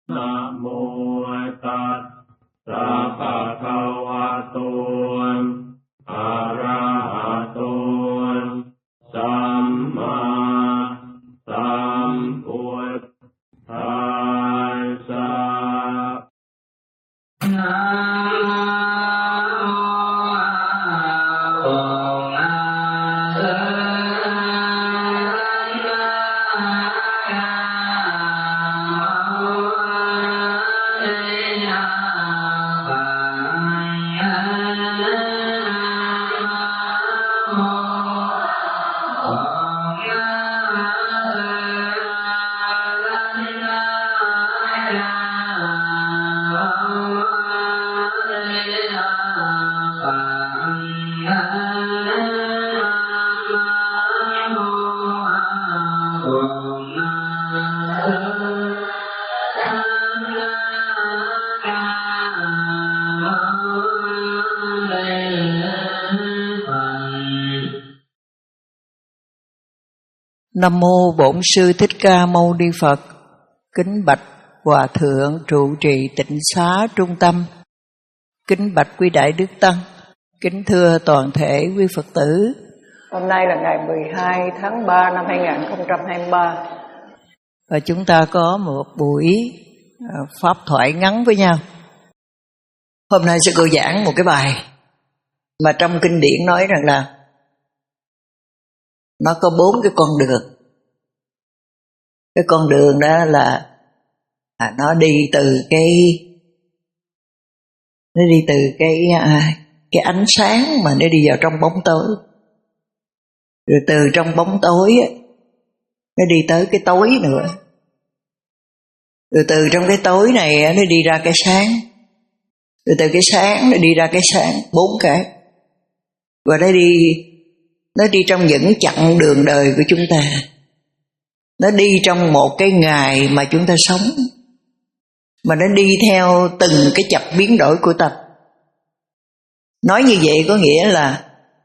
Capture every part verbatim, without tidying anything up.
Nam mô Tát Sa Phật Khâu Wa Tu A Ra Hà Tu Samma Sambuddhassa. Nam mô Bổn Sư Thích Ca Mâu Ni Phật. Kính bạch Hòa Thượng trụ trì Tịnh Xá Trung Tâm. Kính bạch quý Đại Đức Tăng. Kính thưa toàn thể quý Phật tử. Hôm nay là ngày mười hai tháng ba năm hai nghìn không trăm hai mươi ba. Và chúng ta có một buổi pháp thoại ngắn với nhau. Hôm nay sư cô giảng một cái bài mà trong kinh điển nói rằng là nó có bốn cái con đường. Cái con đường đó là à, nó đi từ cái nó đi từ cái à, cái ánh sáng mà nó đi vào trong bóng tối. Rồi từ trong bóng tối á, nó đi tới cái tối nữa. Rồi từ trong cái tối này nó đi ra cái sáng. Rồi từ cái sáng nó đi ra cái sáng, bốn cái. Và nó đi Nó đi trong những chặng đường đời của chúng ta. Nó đi trong một cái ngày mà chúng ta sống. Mà nó đi theo từng cái chập biến đổi của tâm. Nói như vậy có nghĩa là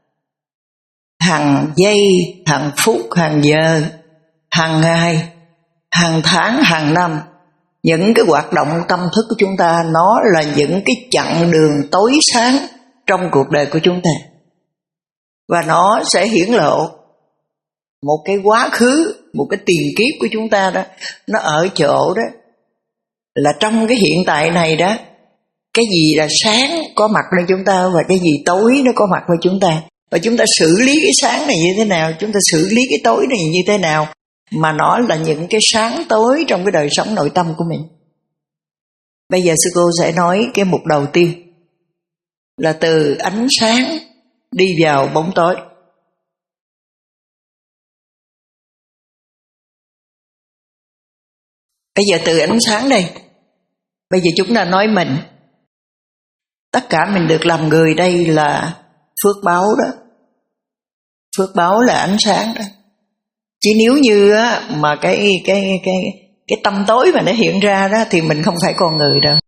hàng giây, hàng phút, hàng giờ, hàng ngày, hàng tháng, hàng năm, những cái hoạt động tâm thức của chúng ta nó là những cái chặng đường tối sáng trong cuộc đời của chúng ta. Và nó sẽ hiển lộ một cái quá khứ, một cái tiền kiếp của chúng ta đó. Nó ở chỗ đó là trong cái hiện tại này đó, cái gì là sáng có mặt lên chúng ta và cái gì tối nó có mặt lên chúng ta. Và chúng ta xử lý cái sáng này như thế nào, chúng ta xử lý cái tối này như thế nào, mà nó là những cái sáng tối trong cái đời sống nội tâm của mình. Bây giờ sư cô sẽ nói cái mục đầu tiên là từ ánh sáng đi vào bóng tối. Bây giờ từ ánh sáng đây, bây giờ chúng ta nói mình, tất cả mình được làm người đây là phước báo đó. Phước báo là ánh sáng đó. Chỉ nếu như á, mà cái cái cái cái tâm tối mà nó hiện ra đó thì mình không phải con người đâu.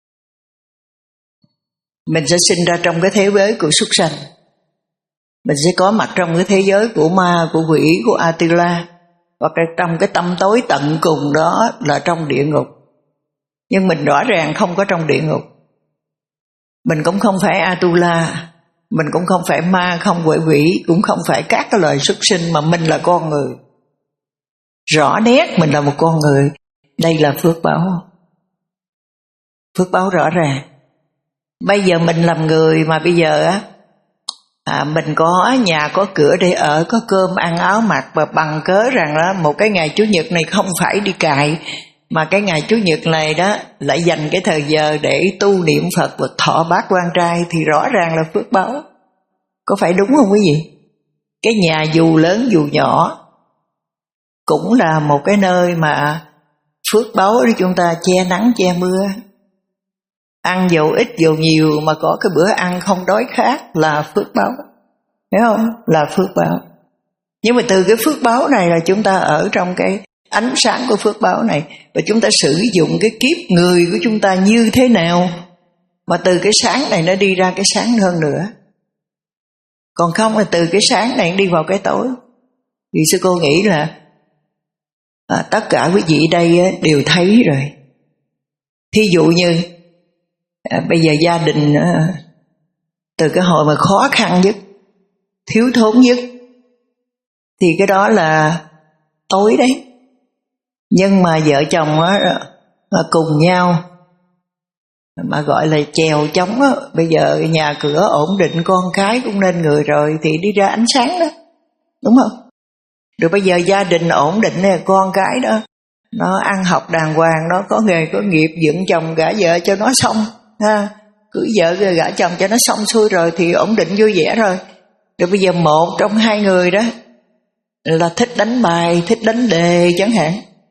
Mình sẽ sinh ra trong cái thế giới của súc sanh. Mình sẽ có mặt trong cái thế giới của ma, của quỷ, của Atula. Hoặc là trong cái tâm tối tận cùng đó là trong địa ngục. Nhưng mình rõ ràng không có trong địa ngục. Mình cũng không phải Atula, mình cũng không phải ma, không phải quỷ, cũng không phải các cái loài súc sinh, mà mình là con người. Rõ nét mình là một con người. Đây là phước báo. Phước báo rõ ràng. Bây giờ mình làm người mà bây giờ á, à, mình có nhà có cửa để ở, có cơm ăn áo mặc, và bằng cớ rằng đó, một cái ngày Chủ nhật này không phải đi cày, mà cái ngày Chủ nhật này đó lại dành cái thời giờ để tu niệm Phật và thọ bát quan trai, thì rõ ràng là phước báo. Có phải đúng không quý vị? Cái nhà dù lớn dù nhỏ cũng là một cái nơi mà phước báo để chúng ta che nắng che mưa. Ăn dầu ít dầu nhiều mà có cái bữa ăn không đói khát là phước báo. Hiểu không? Là phước báo. Nhưng mà từ cái phước báo này là chúng ta ở trong cái ánh sáng của phước báo này, và chúng ta sử dụng cái kiếp người của chúng ta như thế nào mà từ cái sáng này nó đi ra cái sáng hơn nữa. Còn không là từ cái sáng này đi vào cái tối. Vì sư cô nghĩ là à, tất cả quý vị đây đều thấy rồi. Thí dụ như à, bây giờ gia đình à, từ cái hồi mà khó khăn nhất, thiếu thốn nhất, thì cái đó là tối đấy. Nhưng mà vợ chồng á, mà cùng nhau mà gọi là chèo chống á, bây giờ nhà cửa ổn định, con cái cũng nên người rồi, thì đi ra ánh sáng đó, đúng không? Rồi bây giờ gia đình ổn định nè, con cái đó nó ăn học đàng hoàng, nó có nghề có nghiệp, dựng chồng gả vợ cho nó xong ha, cưới vợ rồi gả chồng cho nó xong xuôi rồi thì ổn định vui vẻ rồi. Rồi bây giờ một trong hai người đó là thích đánh bài, thích đánh đề chẳng hạn,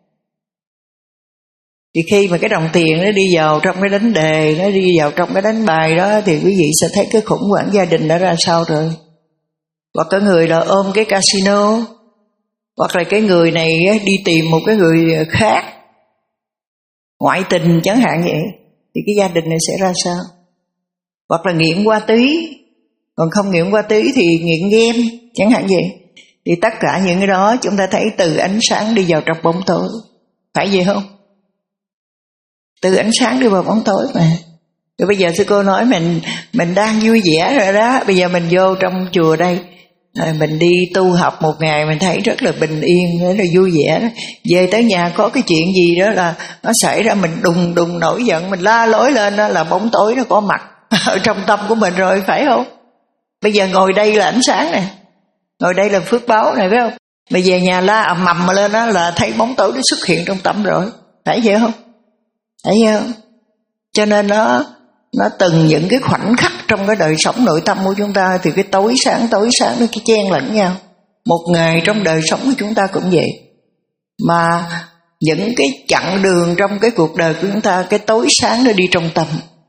thì khi mà cái đồng tiền nó đi vào trong cái đánh đề, nó đi vào trong cái đánh bài đó, thì quý vị sẽ thấy cái khủng hoảng gia đình đã ra sao rồi. Hoặc có người là ôm cái casino, hoặc là cái người này đi tìm một cái người khác, ngoại tình chẳng hạn vậy, thì cái gia đình này sẽ ra sao? Hoặc là nghiện ma túy, còn không nghiện ma túy thì nghiện game chẳng hạn vậy. Thì tất cả những cái đó chúng ta thấy từ ánh sáng đi vào trong bóng tối, phải vậy không? Từ ánh sáng đi vào bóng tối mà. Rồi bây giờ sư cô nói mình mình đang vui vẻ rồi đó, bây giờ mình vô trong chùa đây, rồi mình đi tu học một ngày mình thấy rất là bình yên, rất là vui vẻ đó. Về tới nhà có cái chuyện gì đó là nó xảy ra, mình đùng đùng nổi giận, mình la lối lên đó, là bóng tối nó có mặt ở trong tâm của mình rồi, phải không? Bây giờ ngồi đây là ánh sáng nè, ngồi đây là phước báo này, phải không? Bây giờ nhà la ầm ầm lên đó là thấy bóng tối nó xuất hiện trong tâm rồi, phải vậy không? Thấy không? Cho nên nó nó từng những cái khoảnh khắc trong cái đời sống nội tâm của chúng ta, thì cái tối sáng tối sáng nó cái chen lẫn nhau. Một ngày trong đời sống của chúng ta cũng vậy. Mà những cái chặng đường trong cái cuộc đời của chúng ta, cái tối sáng nó đi trong tâm.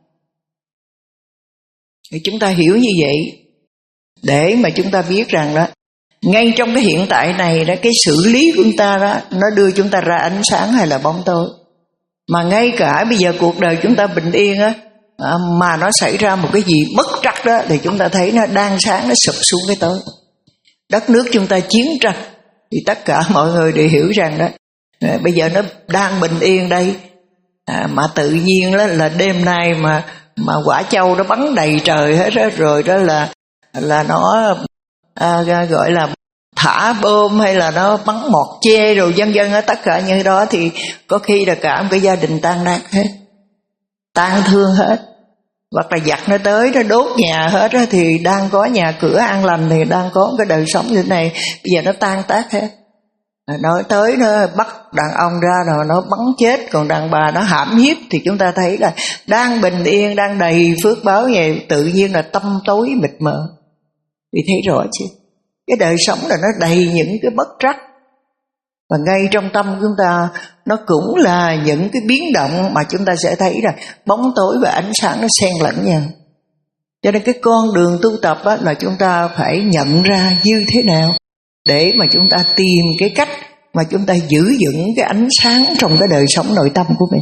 Thì chúng ta hiểu như vậy để mà chúng ta biết rằng đó, ngay trong cái hiện tại này đó, cái xử lý của chúng ta đó, nó đưa chúng ta ra ánh sáng hay là bóng tối. Mà ngay cả bây giờ cuộc đời chúng ta bình yên á, à, mà nó xảy ra một cái gì bất trắc đó, thì chúng ta thấy nó đang sáng nó sụp xuống cái tối. Đất nước chúng ta chiến tranh, thì tất cả mọi người đều hiểu rằng đó, à, bây giờ nó đang bình yên đây, à, mà tự nhiên đó là đêm nay mà mà quả châu nó bắn đầy trời hết đó, rồi đó là là nó à, gọi là thả bom hay là nó bắn mọt chê rồi vân vân, tất cả như đó, thì có khi là cả một cái gia đình tan nát hết, tan thương hết. Hoặc là giặc nó tới nó đốt nhà hết đó, thì đang có nhà cửa an lành, thì đang có cái đời sống như thế này, bây giờ nó tan tác hết. Nó tới nó bắt đàn ông ra rồi nó bắn chết, còn đàn bà nó hãm hiếp, thì chúng ta thấy là đang bình yên, đang đầy phước báo vậy, tự nhiên là tâm tối mịt mờ. Thì thấy rõ chứ, cái đời sống là nó đầy những cái bất trắc. Và ngay trong tâm của chúng ta nó cũng là những cái biến động mà chúng ta sẽ thấy là bóng tối và ánh sáng nó xen lẫn nhau. Cho nên cái con đường tu tập á, là chúng ta phải nhận ra như thế nào để mà chúng ta tìm cái cách mà chúng ta giữ vững cái ánh sáng trong cái đời sống nội tâm của mình.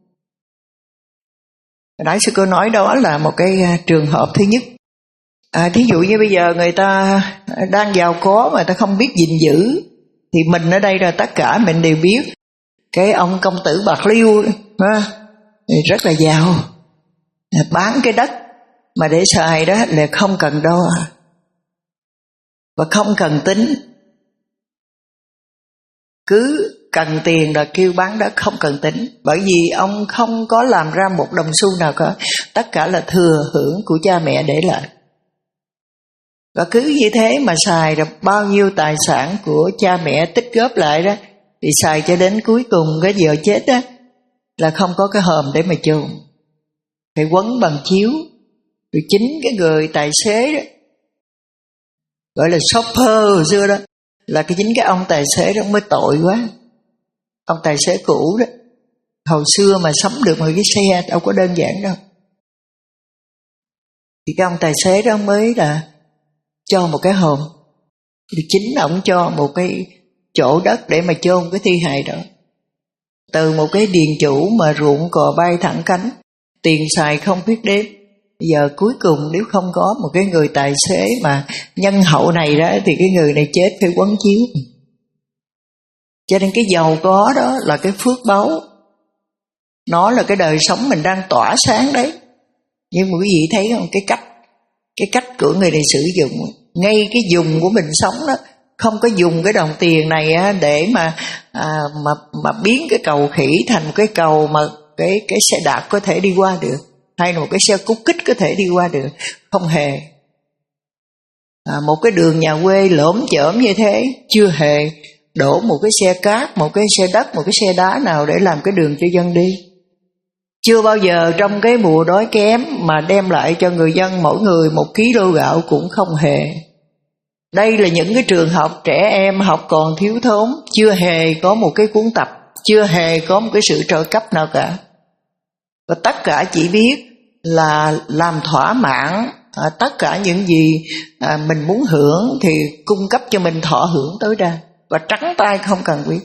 Nãy sư cô nói đó là một cái trường hợp thứ nhất. À, thí dụ như bây giờ người ta đang giàu có mà người ta không biết gìn giữ, thì mình ở đây là tất cả mình đều biết. Cái ông công tử Bạc Liêu ha, thì rất là giàu, bán cái đất mà để xài đó là không cần đo và không cần tính, cứ cần tiền là kêu bán đất, không cần tính. Bởi vì ông không có làm ra một đồng xu nào cả, tất cả là thừa hưởng của cha mẹ để lại. Và cứ như thế mà xài rồi bao nhiêu tài sản của cha mẹ tích góp lại đó, thì xài cho đến cuối cùng cái giờ chết đó là không có cái hòm để mà chôn, phải quấn bằng chiếu. Rồi chính cái người tài xế đó, gọi là shopper hồi xưa đó, là cái chính cái ông tài xế đó mới tội quá. Ông tài xế cũ đó, hồi xưa mà sắm được một cái xe đâu có đơn giản đâu, thì cái ông tài xế đó mới là cho một cái hòm. Thì chính ông cho một cái chỗ đất để mà chôn cái thi hài đó. Từ một cái điền chủ mà ruộng cò bay thẳng cánh, tiền xài không biết đếm. Bây giờ cuối cùng nếu không có một cái người tài xế mà nhân hậu này đó, thì cái người này chết phải quấn chiếu. Cho nên cái giàu có đó là cái phước báu. Nó là cái đời sống mình đang tỏa sáng đấy. Nhưng mà quý vị thấy không, cái cách cái cách của người này sử dụng, ngay cái dùng của mình sống đó, không có dùng cái đồng tiền này á, để mà à, mà mà biến cái cầu khỉ thành cái cầu mà cái cái xe đạp có thể đi qua được, hay là một cái xe cút kích có thể đi qua được. Không hề. À, một cái đường nhà quê lởm chởm như thế, chưa hề đổ một cái xe cát, một cái xe đất, một cái xe đá nào để làm cái đường cho dân đi. Chưa bao giờ trong cái mùa đói kém mà đem lại cho người dân mỗi người một ký lô gạo, cũng không hề. Đây là những cái trường học trẻ em học còn thiếu thốn, chưa hề có một cái cuốn tập, chưa hề có một cái sự trợ cấp nào cả. Và tất cả chỉ biết là làm thỏa mãn à, tất cả những gì à, mình muốn hưởng thì cung cấp cho mình thọ hưởng tối đa. Và trắng tay không cần biết.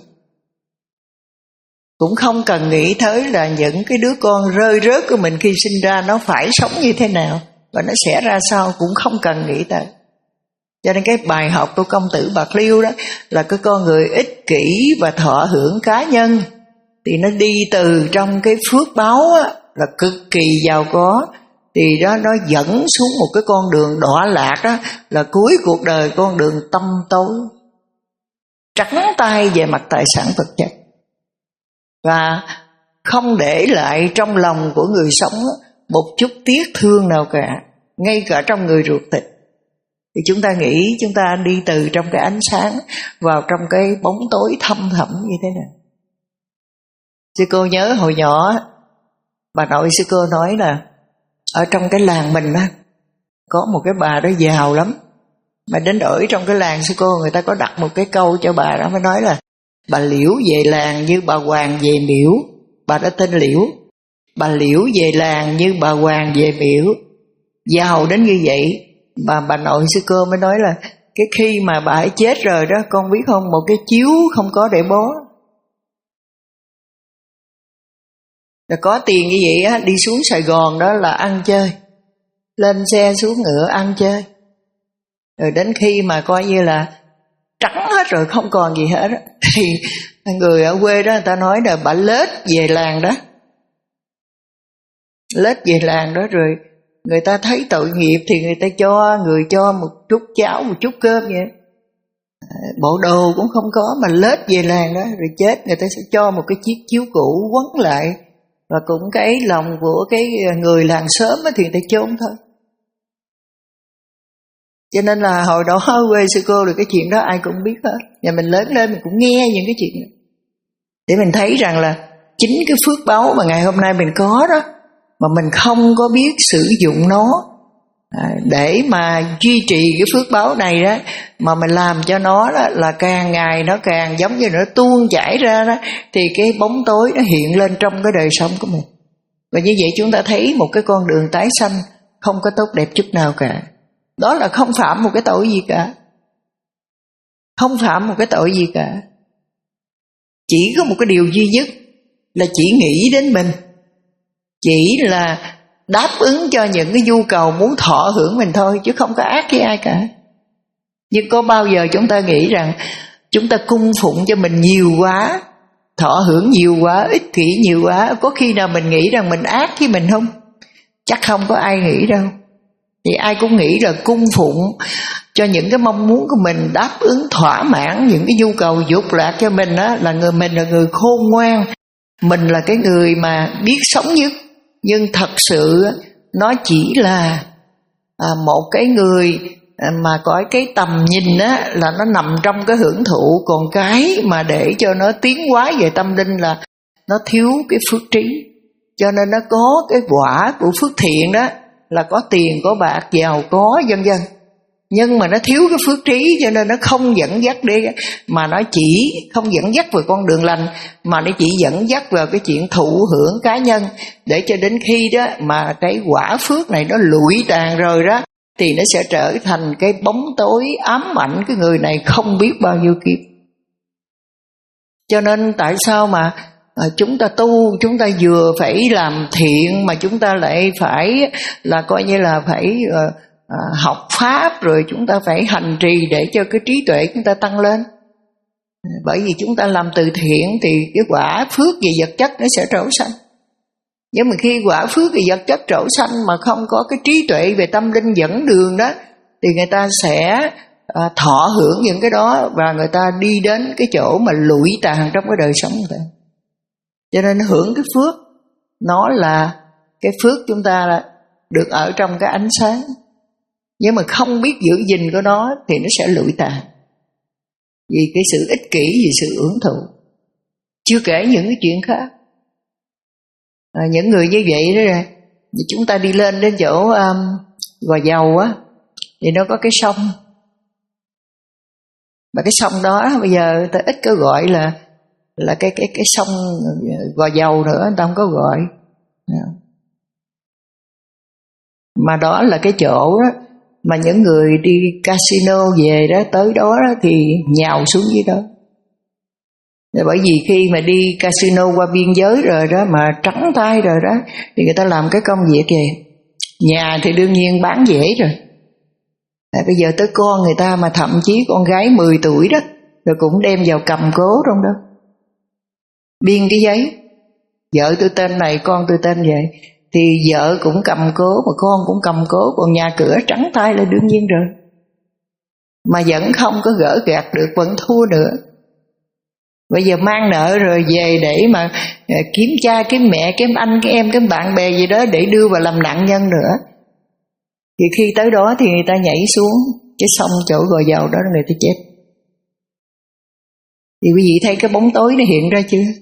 Cũng không cần nghĩ tới là những cái đứa con rơi rớt của mình khi sinh ra nó phải sống như thế nào và nó sẽ ra sao, cũng không cần nghĩ tới. Cho nên cái bài học của công tử Bạc Liêu đó là cái con người ích kỷ và thọ hưởng cá nhân, thì nó đi từ trong cái phước báo á, là cực kỳ giàu có, thì đó nó dẫn xuống một cái con đường đọa lạc đó, là cuối cuộc đời con đường tăm tối, trắng tay về mặt tài sản vật chất, và không để lại trong lòng của người sống một chút tiếc thương nào cả, ngay cả trong người ruột thịt. Thì chúng ta nghĩ chúng ta đi từ trong cái ánh sáng vào trong cái bóng tối thâm thẳm như thế này. Sư cô nhớ hồi nhỏ bà nội sư cô nói là ở trong cái làng mình á, có một cái bà đó giàu lắm, mà đến ở trong cái làng sư cô người ta có đặt một cái câu cho bà đó, mới nói là bà Liễu về làng như bà Hoàng về miễu. Bà đã tên Liễu. Bà Liễu về làng như bà Hoàng về miễu. Giàu đến như vậy mà bà nội sư cô mới nói là cái khi mà bà ấy chết rồi đó, con biết không, một cái chiếu không có để bó. Là có tiền như vậy á, đi xuống Sài Gòn đó là ăn chơi, lên xe xuống ngựa ăn chơi. Rồi đến khi mà coi như là trắng hết rồi, không còn gì hết đó, thì người ở quê đó người ta nói là bà lết về làng đó. Lết về làng đó rồi người ta thấy tội nghiệp thì người ta cho, người cho một chút cháo, một chút cơm vậy. Bộ đồ cũng không có mà lết về làng đó, rồi chết người ta sẽ cho một cái chiếc chiếu cũ quấn lại, và cũng cái lòng của cái người làng xóm thì người ta chôn thôi. Cho nên là hồi đó quê sư cô được cái chuyện đó ai cũng biết hết. Và mình lớn lên mình cũng nghe những cái chuyện đó, để mình thấy rằng là chính cái phước báu mà ngày hôm nay mình có đó, mà mình không có biết sử dụng nó à, để mà duy trì cái phước báu này đó, mà mình làm cho nó đó là càng ngày nó càng giống như nó tuôn chảy ra đó, thì cái bóng tối nó hiện lên trong cái đời sống của mình. Và như vậy chúng ta thấy một cái con đường tái sanh không có tốt đẹp chút nào cả. Đó là không phạm một cái tội gì cả, không phạm một cái tội gì cả. Chỉ có một cái điều duy nhất là chỉ nghĩ đến mình, chỉ là đáp ứng cho những cái nhu cầu muốn thọ hưởng mình thôi, chứ không có ác với ai cả. Nhưng có bao giờ chúng ta nghĩ rằng chúng ta cung phụng cho mình nhiều quá, thọ hưởng nhiều quá, ích kỷ nhiều quá, có khi nào mình nghĩ rằng mình ác với mình không? Chắc không có ai nghĩ đâu. Thì ai cũng nghĩ là cung phụng cho những cái mong muốn của mình, đáp ứng thỏa mãn những cái nhu cầu dục lạc cho mình đó, là người mình là người khôn ngoan, mình là cái người mà biết sống nhất. Nhưng thật sự nó chỉ là à, một cái người mà có cái tầm nhìn á, là nó nằm trong cái hưởng thụ, còn cái mà để cho nó tiến hóa về tâm linh là nó thiếu cái phước trí. Cho nên nó có cái quả của phước thiện đó, là có tiền, có bạc, giàu có, vân vân. Nhưng mà nó thiếu cái phước trí, cho nên nó không dẫn dắt đi, mà nó chỉ không dẫn dắt vào con đường lành, mà nó chỉ dẫn dắt vào cái chuyện thụ hưởng cá nhân. Để cho đến khi đó mà cái quả phước này nó lụi tàn rồi đó, thì nó sẽ trở thành cái bóng tối ám ảnh cái người này không biết bao nhiêu kiếp. Cho nên tại sao mà à, chúng ta tu, chúng ta vừa phải làm thiện, mà chúng ta lại phải là coi như là phải à, à, học pháp, rồi chúng ta phải hành trì để cho cái trí tuệ chúng ta tăng lên. Bởi vì chúng ta làm từ thiện thì cái quả phước về vật chất nó sẽ trổ sanh. Nhưng mà khi quả phước về vật chất trổ sanh mà không có cái trí tuệ về tâm linh dẫn đường đó, thì người ta sẽ à, thọ hưởng những cái đó, và người ta đi đến cái chỗ mà lụi tàn trong cái đời sống người ta. Cho nên hưởng cái phước, nó là cái phước chúng ta là được ở trong cái ánh sáng. Nhưng mà không biết giữ gìn của nó thì nó sẽ lụi tàn, vì cái sự ích kỷ, vì sự hưởng thụ. Chưa kể những cái chuyện khác. À, những người như vậy đó, chúng ta đi lên đến chỗ um, Gò Dầu á, thì nó có cái sông. Mà cái sông đó bây giờ ta ít có gọi là là cái cái cái sông Gò Dầu nữa, người ta không có gọi. Mà đó là cái chỗ đó mà những người đi casino về đó, tới đó, đó thì nhào xuống dưới đó. Bởi vì khi mà đi casino qua biên giới rồi đó, mà trắng tay rồi đó, thì người ta làm cái công việc gì? Nhà thì đương nhiên bán dễ rồi. À, bây giờ tới con người ta, mà thậm chí con gái mười tuổi đó, rồi cũng đem vào cầm cố trong đó, biên cái giấy vợ tôi tên này, con tôi tên vậy, thì vợ cũng cầm cố mà con cũng cầm cố, còn nhà cửa trắng tay là đương nhiên rồi. Mà vẫn không có gỡ gạt được, vẫn thua nữa. Bây giờ mang nợ rồi về để mà kiếm cha, kiếm mẹ, kiếm anh, kiếm em, kiếm bạn bè gì đó để đưa vào làm nạn nhân nữa. Thì khi tới đó thì người ta nhảy xuống cái sông chỗ Gò Dầu đó, người ta chết. Thì quý vị thấy cái bóng tối nó hiện ra chưa?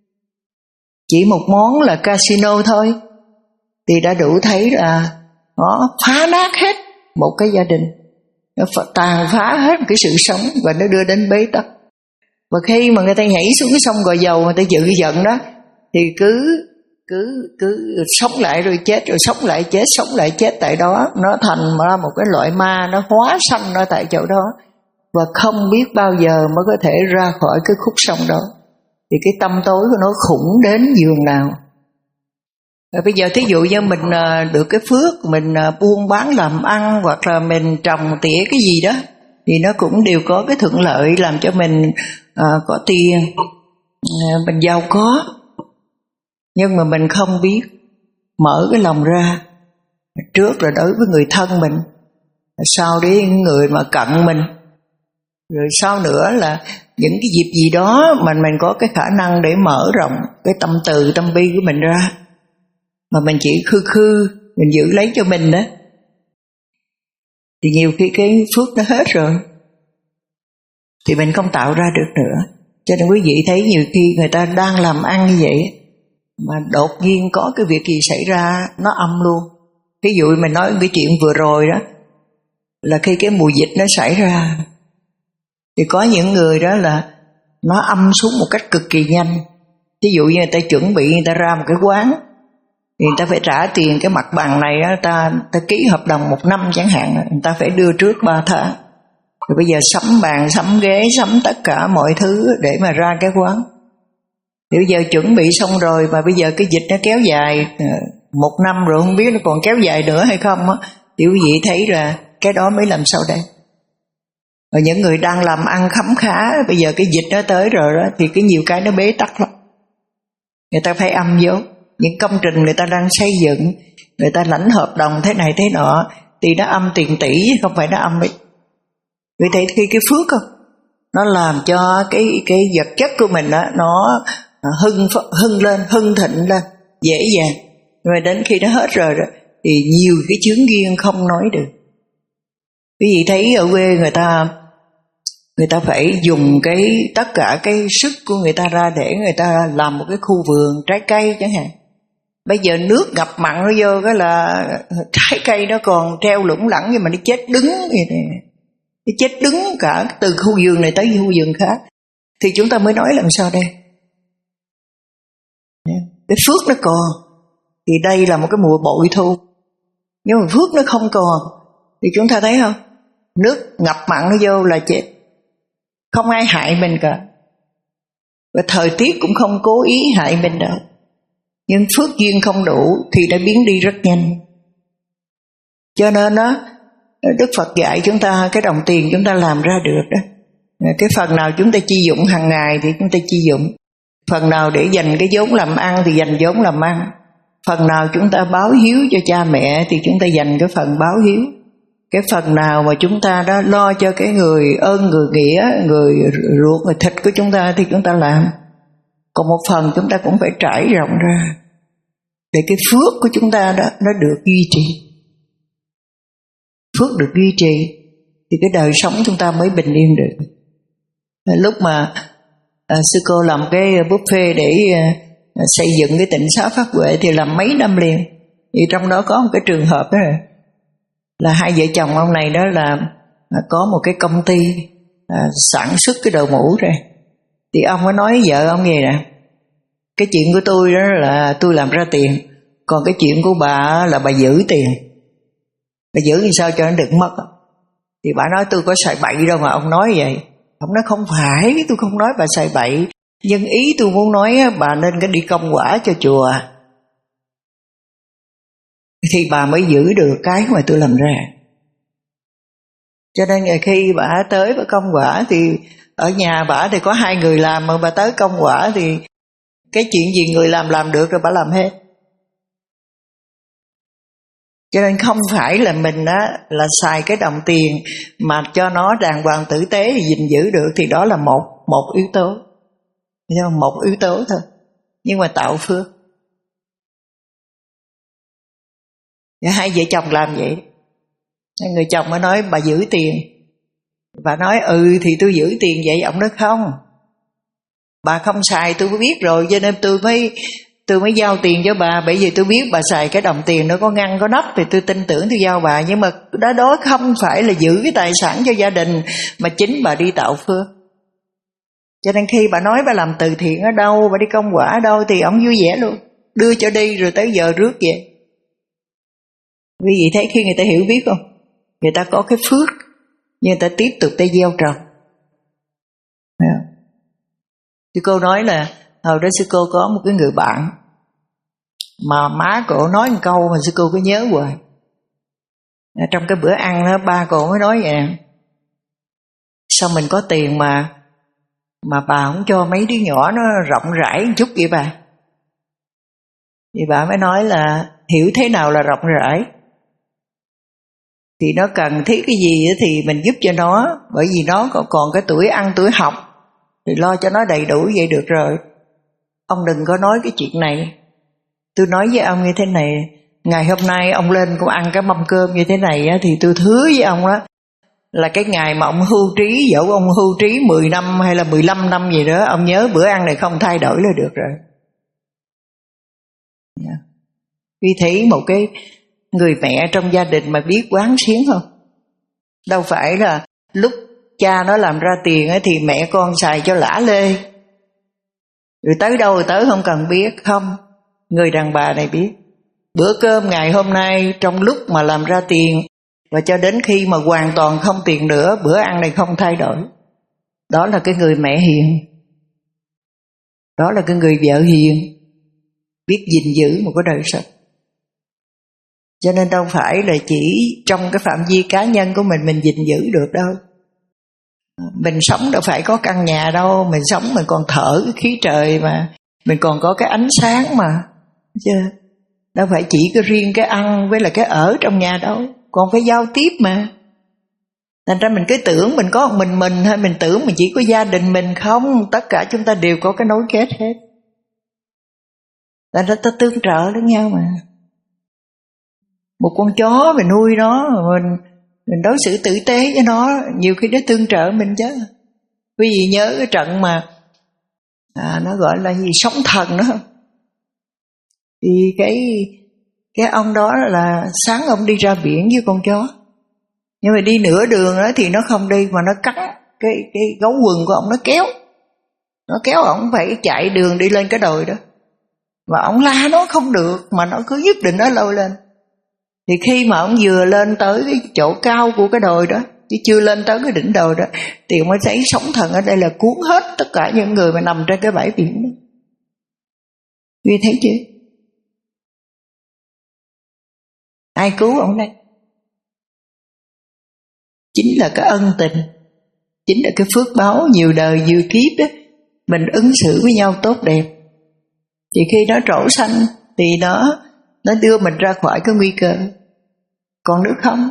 Chỉ một món là casino thôi thì đã đủ thấy là nó phá nát hết một cái gia đình, nó tàn phá hết một cái sự sống, và nó đưa đến bế tắc. Và khi mà người ta nhảy xuống cái sông Gò Dầu, người ta dữ giận đó, thì cứ cứ cứ sống lại rồi chết, rồi sống lại chết, sống lại chết tại đó. Nó thành ra một cái loại ma, nó hóa sanh ra tại chỗ đó, và không biết bao giờ mới có thể ra khỏi cái khúc sông đó. Thì cái tâm tối của nó khủng đến giường nào. Rồi bây giờ thí dụ như mình được cái phước, mình buôn bán làm ăn, hoặc là mình trồng tỉa cái gì đó, thì nó cũng đều có cái thuận lợi làm cho mình à, có tiền, à, mình giàu có. Nhưng mà mình không biết mở cái lòng ra, trước là đối với người thân mình, sau đến người mà cận mình, rồi sau nữa là những cái dịp gì đó mà mình có cái khả năng để mở rộng cái tâm từ, tâm bi của mình ra, mà mình chỉ khư khư mình giữ lấy cho mình đó, thì nhiều khi cái phước nó hết rồi thì mình không tạo ra được nữa. Cho nên quý vị thấy nhiều khi người ta đang làm ăn như vậy mà đột nhiên có cái việc gì xảy ra nó âm luôn. Ví dụ mình nói cái chuyện vừa rồi đó, là khi cái mùa dịch nó xảy ra, thì có những người đó là nó âm xuống một cách cực kỳ nhanh. Ví dụ như người ta chuẩn bị, người ta ra một cái quán, thì người ta phải trả tiền cái mặt bằng này đó, ta, ta ký hợp đồng một năm chẳng hạn, người ta phải đưa trước ba tháng. Rồi bây giờ sắm bàn, sắm ghế, sắm tất cả mọi thứ để mà ra cái quán. Thì bây giờ chuẩn bị xong rồi, mà bây giờ cái dịch nó kéo dài một năm rồi, không biết nó còn kéo dài nữa hay không á, thì quý vị thấy là cái đó mới làm sao đây. Rồi những người đang làm ăn khấm khá, bây giờ cái dịch nó tới rồi đó, thì cái nhiều cái nó bế tắc lắm. Người ta phải âm vô những công trình người ta đang xây dựng, người ta lãnh hợp đồng thế này thế nọ, thì nó âm tiền tỷ chứ không phải nó âm ấy. Vì thấy khi cái phước không, nó làm cho cái cái vật chất của mình đó, nó hưng hưng lên, hưng thịnh lên dễ dàng. Rồi đến khi nó hết rồi đó, thì nhiều cái chướng duyên không nói được. Quý vị thấy ở quê người ta người ta phải dùng cái tất cả cái sức của người ta ra để người ta làm một cái khu vườn trái cây chẳng hạn. Bây giờ nước ngập mặn nó vô cái là trái cây nó còn treo lủng lẳng, nhưng mà nó chết đứng vậy này. Nó chết đứng cả từ khu vườn này tới khu vườn khác. Thì chúng ta mới nói làm sao đây? Cái phước nó còn thì đây là một cái mùa bội thu. Nhưng mà phước nó không còn thì chúng ta thấy không? Nước ngập mặn nó vô là chết, không ai hại mình cả. Và thời tiết cũng không cố ý hại mình đâu. Nhưng phước duyên không đủ thì đã biến đi rất nhanh. Cho nên đó, Đức Phật dạy chúng ta cái đồng tiền chúng ta làm ra được đó, cái phần nào chúng ta chi dụng hàng ngày thì chúng ta chi dụng, phần nào để dành cái vốn làm ăn thì dành vốn làm ăn, Phần nào chúng ta báo hiếu cho cha mẹ thì chúng ta dành cái phần báo hiếu. Cái phần nào mà chúng ta đã lo cho cái người ơn, người nghĩa, người ruột, người thịt của chúng ta thì chúng ta làm. Còn một phần chúng ta cũng phải trải rộng ra để cái phước của chúng ta đó nó được duy trì. Phước được duy trì thì cái đời sống chúng ta mới bình yên được. Lúc mà à, sư cô làm cái buffet để à, xây dựng cái tịnh xá Pháp Huệ thì làm mấy năm liền. Thì trong đó có một cái trường hợp đó là hai vợ chồng ông này đó là à, có một cái công ty à, sản xuất cái đồ mũ ra. Thì ông có nói với vợ ông gì nè: cái chuyện của tôi đó là tôi làm ra tiền, còn cái chuyện của bà là bà giữ tiền. Bà giữ làm sao cho nó đừng mất. Thì bà nói tôi có xài bậy đâu mà ông nói vậy. Ông nói không phải, tôi không nói bà xài bậy, nhưng ý tôi muốn nói bà nên cái đi công quả cho chùa thì bà mới giữ được cái mà tôi làm ra. Cho nên khi bà tới bà công quả thì ở nhà bà thì có hai người làm, mà bà tới công quả thì cái chuyện gì người làm làm được rồi bà làm hết. Cho nên không phải là mình á là xài cái đồng tiền mà cho nó đàng hoàng tử tế thì gìn giữ được, thì đó là một một yếu tố, một yếu tố thôi. Nhưng mà tạo phước. Và hai vợ chồng làm vậy. Người chồng mới nói bà giữ tiền. Bà nói ừ thì tôi giữ tiền vậy. Ông nói không, bà không xài tôi có biết rồi, cho nên tôi mới tôi mới giao tiền cho bà. Bởi vì tôi biết bà xài cái đồng tiền nó có ngăn có nắp thì tôi tin tưởng tôi giao bà. Nhưng mà đó đó không phải là giữ cái tài sản cho gia đình, mà chính bà đi tạo phước. Cho nên khi bà nói bà làm từ thiện ở đâu, bà đi công quả ở đâu thì ông vui vẻ luôn, đưa cho đi rồi tới giờ rước về. Quý vị thấy khi người ta hiểu biết không, người ta có cái phước nhưng người ta tiếp tục ta gieo trồng. Sư cô nói là hồi đó sư cô có một cái người bạn mà má cổ nói một câu mà sư cô cứ nhớ hoài. Trong cái bữa ăn đó ba cổ mới nói vậy nè: sao mình có tiền mà mà bà không cho mấy đứa nhỏ nó rộng rãi một chút vậy bà? Thì bà mới nói là hiểu thế nào là rộng rãi. Thì nó cần thiết cái gì thì mình giúp cho nó, bởi vì nó còn, còn cái tuổi ăn tuổi học thì lo cho nó đầy đủ vậy được rồi. Ông đừng có nói cái chuyện này. Tôi nói với ông như thế này: ngày hôm nay ông lên cũng ăn cái mâm cơm như thế này á, thì tôi hứa với ông á là cái ngày mà ông hưu trí, dẫu ông hưu trí mười năm hay là mười lăm năm gì đó, ông nhớ bữa ăn này không thay đổi là được rồi. Vì thấy một cái người mẹ trong gia đình mà biết quán xuyến không? Đâu phải là lúc cha nó làm ra tiền ấy thì mẹ con xài cho lả lê, rồi tới đâu rồi tới không cần biết. Không, người đàn bà này biết bữa cơm ngày hôm nay trong lúc mà làm ra tiền và cho đến khi mà hoàn toàn không tiền nữa, bữa ăn này không thay đổi. Đó là cái người mẹ hiền, đó là cái người vợ hiền, biết gìn giữ một cái đời sống. Cho nên đâu phải là chỉ trong cái phạm vi cá nhân của mình mình gìn giữ được đâu. Mình sống đâu phải có căn nhà đâu, mình sống mình còn thở cái khí trời mà, mình còn có cái ánh sáng mà, chứ đâu phải chỉ có riêng cái ăn với là cái ở trong nhà đâu, còn phải giao tiếp mà. Thành ra mình cứ tưởng mình có một mình mình hay mình tưởng mình chỉ có gia đình mình không, tất cả chúng ta đều có cái nối kết hết. Thành ra ta tương trợ lẫn nhau mà. Một con chó mình nuôi nó, mình, mình đối xử tử tế với nó, nhiều khi nó tương trợ mình chứ. Quý vị nhớ cái trận mà à, nó gọi là gì, sóng thần đó không? Thì cái cái ông đó là sáng ông đi ra biển với con chó, nhưng mà đi nửa đường đó thì nó không đi mà nó cắn cái cái gấu quần của ông, nó kéo nó kéo ông phải chạy đường đi lên cái đồi đó, và ông la nó không được mà nó cứ nhất định nó lôi lên. Thì khi mà ông vừa lên tới cái chỗ cao của cái đồi đó, chứ chưa lên tới cái đỉnh đồi đó, thì ông mới thấy sóng thần ở đây là cuốn hết tất cả những người mà nằm trên cái bãi biển đó. Quý thấy chưa? Ai cứu ông đây? Chính là cái ân tình, chính là cái phước báo nhiều đời nhiều kiếp đó. Mình ứng xử với nhau tốt đẹp, thì khi nó trổ sanh thì nó nó đưa mình ra khỏi cái nguy cơ. Còn nếu không,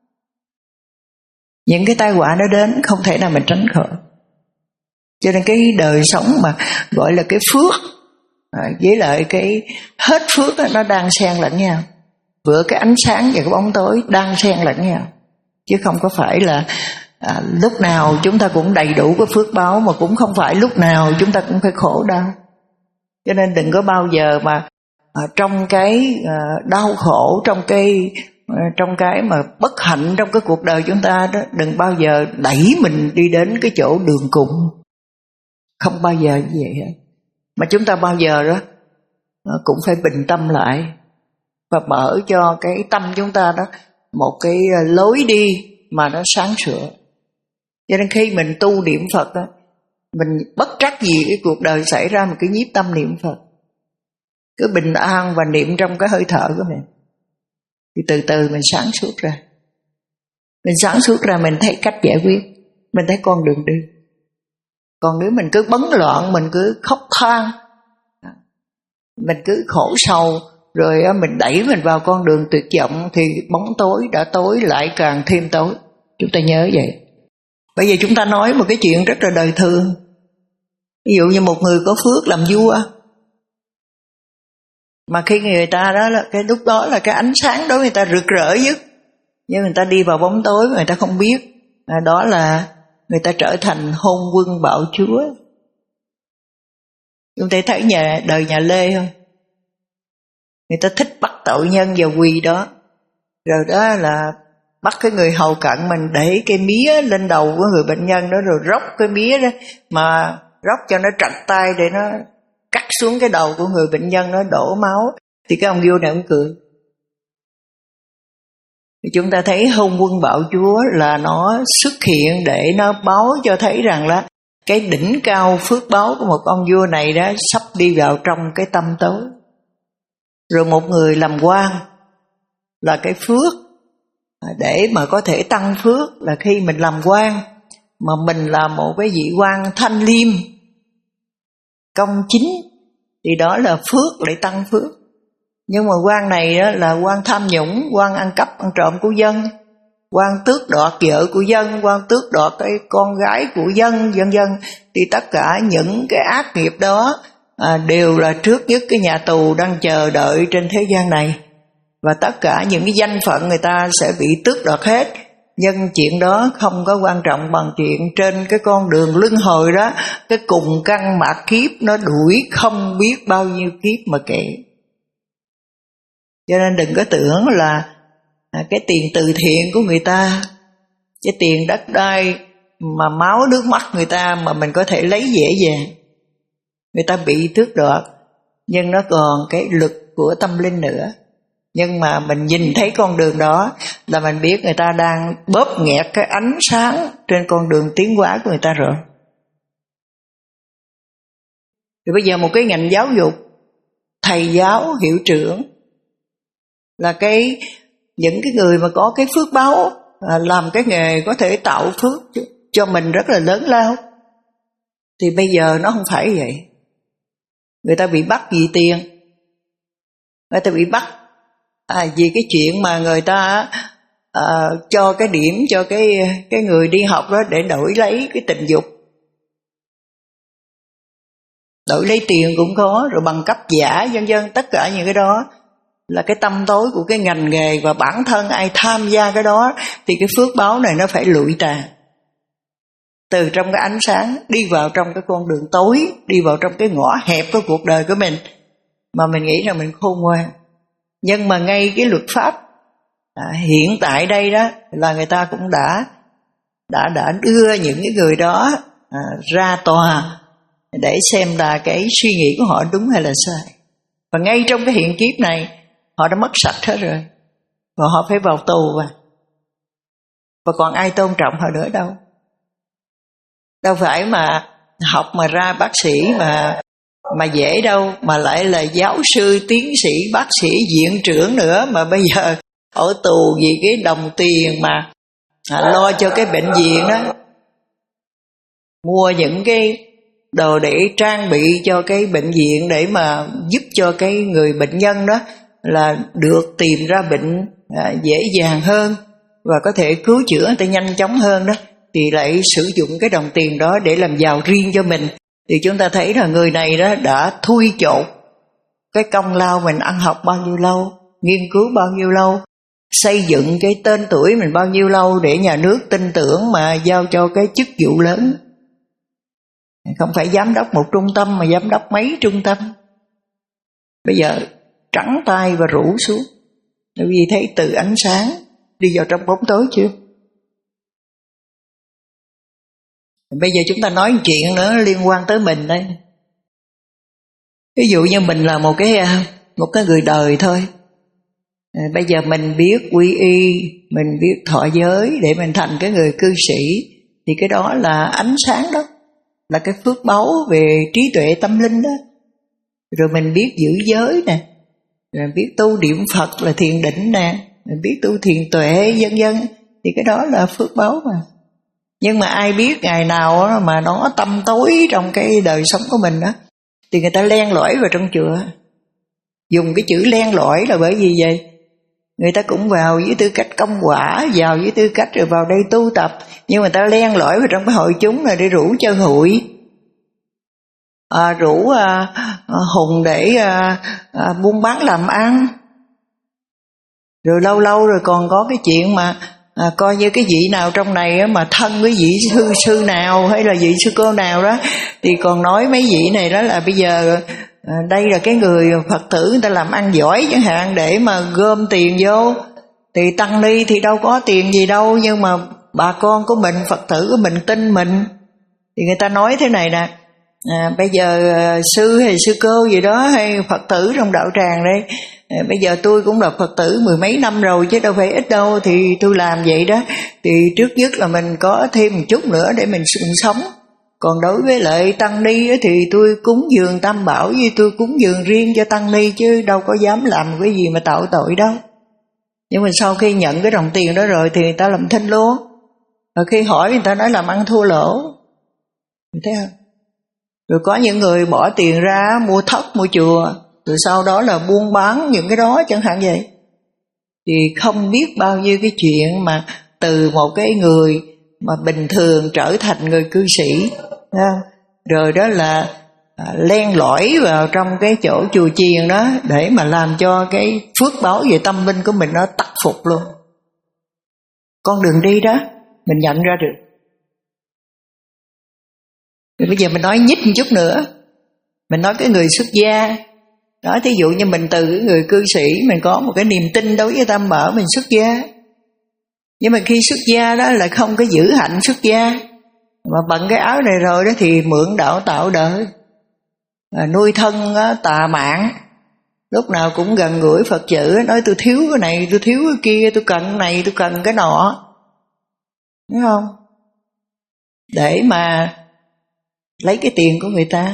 những cái tai họa nó đến không thể nào mình tránh khỏi. Cho nên cái đời sống mà gọi là cái phước à, với lại cái hết phước đó, nó đang xen lẫn nhau. Vừa cái ánh sáng và cái bóng tối đang xen lẫn nhau, chứ không có phải là à, lúc nào chúng ta cũng đầy đủ cái phước báo, mà cũng không phải lúc nào chúng ta cũng phải khổ đau. Cho nên đừng có bao giờ mà à, trong cái à, đau khổ, trong cái à, trong cái mà bất hạnh trong cái cuộc đời chúng ta đó, đừng bao giờ đẩy mình đi đến cái chỗ đường cùng. Không bao giờ như vậy hết. Mà chúng ta bao giờ đó cũng phải bình tâm lại và mở cho cái tâm chúng ta đó một cái lối đi mà nó sáng sủa. Cho nên khi mình tu niệm Phật đó, mình bất trắc gì cái cuộc đời xảy ra một cái nhiếp tâm niệm Phật, cứ bình an và niệm trong cái hơi thở của mình, thì từ từ mình sáng suốt ra. Mình sáng suốt ra mình thấy cách giải quyết, mình thấy con đường đi. Còn nếu mình cứ bấn loạn, mình cứ khóc than, mình cứ khổ sầu, rồi mình đẩy mình vào con đường tuyệt vọng, thì bóng tối đã tối lại càng thêm tối. Chúng ta nhớ vậy. Bây giờ chúng ta nói một cái chuyện rất là đời thường. Ví dụ như một người có phước làm vua, mà khi người ta đó là cái lúc đó là cái ánh sáng đó người ta rực rỡ nhất, nhưng người ta đi vào bóng tối người ta không biết, à, đó là người ta trở thành hôn quân bạo chúa. Chúng ta thấy nhà đời nhà Lê không? Người ta thích bắt tội nhân vào quỳ đó, rồi đó là bắt cái người hầu cận mình để cái mía lên đầu của người bệnh nhân đó, rồi róc cái mía đó, mà róc cho nó trật tay để nó cắt xuống cái đầu của người bệnh nhân, nó đổ máu. Thì cái ông vua này ông cười. Thì chúng ta thấy hôn quân bạo chúa là nó xuất hiện để nó báo cho thấy rằng là cái đỉnh cao phước báo của một ông vua này đó sắp đi vào trong cái tâm tối. Rồi một người làm quan là cái phước, để mà có thể tăng phước là khi mình làm quan mà mình là một cái vị quan thanh liêm, công chính, thì đó là phước để tăng phước. Nhưng mà quan này đó là quan tham nhũng, quan ăn cắp ăn trộm của dân, quan tước đoạt vợ của dân, quan tước đoạt cái con gái của dân, vân vân. Thì tất cả những cái ác nghiệp đó à, đều là trước nhất cái nhà tù đang chờ đợi trên thế gian này. Và tất cả những cái danh phận người ta sẽ bị tước đoạt hết. Nhưng chuyện đó không có quan trọng bằng chuyện trên cái con đường luân hồi đó, cái cùng căn mạt kiếp nó đuổi không biết bao nhiêu kiếp mà kể. Cho nên đừng có tưởng là cái tiền từ thiện của người ta, cái tiền đất đai mà máu nước mắt người ta mà mình có thể lấy dễ dàng. Người ta bị tước đoạt, nhưng nó còn cái lực của tâm linh nữa. Nhưng mà mình nhìn thấy con đường đó là mình biết người ta đang bóp nghẹt cái ánh sáng trên con đường tiến hóa của người ta rồi. Thì bây giờ một cái ngành giáo dục, thầy giáo, hiệu trưởng là cái những cái người mà có cái phước báo, làm cái nghề có thể tạo phước cho mình rất là lớn lao. Thì bây giờ nó không phải vậy. Người ta bị bắt vì tiền, người ta bị bắt à, vì cái chuyện mà người ta à, cho cái điểm cho cái cái người đi học đó để đổi lấy cái tình dục, đổi lấy tiền cũng có, rồi bằng cấp giả vân vân. Tất cả những cái đó là cái tâm tối của cái ngành nghề, và bản thân ai tham gia cái đó thì cái phước báo này nó phải lụi tàn, từ trong cái ánh sáng đi vào trong cái con đường tối, đi vào trong cái ngõ hẹp của cuộc đời của mình mà mình nghĩ rằng mình khôn ngoan. Nhưng mà ngay cái luật pháp à, hiện tại đây đó là người ta cũng đã đã đã đưa những cái người đó à, ra tòa để xem là cái suy nghĩ của họ đúng hay là sai. Và ngay trong cái hiện kiếp này họ đã mất sạch hết rồi, và họ phải vào tù và và còn ai tôn trọng họ nữa đâu. Đâu phải mà học mà ra bác sĩ mà mà dễ đâu, mà lại là giáo sư, tiến sĩ, bác sĩ, viện trưởng nữa, mà bây giờ ở tù vì cái đồng tiền mà à, lo cho cái bệnh viện đó, mua những cái đồ để trang bị cho cái bệnh viện để mà giúp cho cái người bệnh nhân đó là được tìm ra bệnh à, dễ dàng hơn và có thể cứu chữa người ta nhanh chóng hơn đó, thì lại sử dụng cái đồng tiền đó để làm giàu riêng cho mình. Thì chúng ta thấy là người này đó đã thui chột cái công lao mình ăn học bao nhiêu lâu, nghiên cứu bao nhiêu lâu, xây dựng cái tên tuổi mình bao nhiêu lâu để nhà nước tin tưởng mà giao cho cái chức vụ lớn. Không phải giám đốc một trung tâm mà giám đốc mấy trung tâm. Bây giờ trắng tay và rủ xuống, bởi vì thấy từ ánh sáng đi vào trong bóng tối chưa? Bây giờ chúng ta nói chuyện nữa liên quan tới mình đây. Ví dụ như mình là một cái một cái người đời thôi. À, bây giờ mình biết quy y, mình biết thọ giới để mình thành cái người cư sĩ, thì cái đó là ánh sáng đó, là cái phước báu về trí tuệ tâm linh đó. Rồi mình biết giữ giới nè, rồi biết tu niệm Phật là thiền định nè, mình biết tu thiền tuệ vân vân, thì cái đó là phước báu mà. Nhưng mà ai biết ngày nào mà nó tăm tối trong cái đời sống của mình đó, thì người ta len lỏi vào trong chùa. Dùng cái chữ len lỏi là bởi vì vậy, người ta cũng vào với tư cách công quả, vào với tư cách rồi vào đây tu tập, nhưng người ta len lỏi vào trong cái hội chúng là để rủ chơi hụi, à, rủ à, à, hùng để à, à, buôn bán làm ăn. Rồi lâu lâu rồi còn có cái chuyện mà à, coi như cái vị nào trong này mà thân với vị sư sư nào hay là vị sư cô nào đó, thì còn nói mấy vị này đó là bây giờ à, đây là cái người Phật tử người ta làm ăn giỏi chẳng hạn, để mà gom tiền vô. Thì tăng ni thì đâu có tiền gì đâu, nhưng mà bà con của mình, Phật tử của mình tin mình, thì người ta nói thế này nè, à, bây giờ à, sư hay sư cô gì đó hay Phật tử trong đạo tràng đây, à, bây giờ tôi cũng là Phật tử mười mấy năm rồi chứ đâu phải ít đâu, thì tôi làm vậy đó. Thì trước nhất là mình có thêm một chút nữa để mình sinh sống. Còn đối với lại tăng ni thì tôi cúng dường tam bảo, với tôi cúng dường riêng cho tăng ni, chứ đâu có dám làm cái gì mà tạo tội đâu. Nhưng mà sau khi nhận cái đồng tiền đó rồi thì người ta làm thinh luôn. Và khi hỏi người ta nói làm ăn thua lỗ, thấy không? Rồi có những người bỏ tiền ra mua thất mua chùa, rồi sau đó là buôn bán những cái đó chẳng hạn vậy. Thì không biết bao nhiêu cái chuyện mà từ một cái người mà bình thường trở thành người cư sĩ, rồi đó là à, len lỏi vào trong cái chỗ chùa chiền đó để mà làm cho cái phước báo về tâm linh của mình nó tắc phục luôn. Con đường đi đó mình nhận ra được. Rồi bây giờ mình nói nhích một chút nữa, mình nói cái người xuất gia đó, thí dụ như mình từ cái người cư sĩ mình có một cái niềm tin đối với tam bảo, mình xuất gia. Nhưng mà khi xuất gia đó là không có giữ hạnh xuất gia, mà bận cái áo này rồi đó thì mượn đạo tạo đời, à, nuôi thân đó, tà mạng, lúc nào cũng gần gũi Phật chữ, nói tôi thiếu cái này, tôi thiếu cái kia, tôi cần cái này, tôi cần cái nọ, đúng không? Để mà lấy cái tiền của người ta.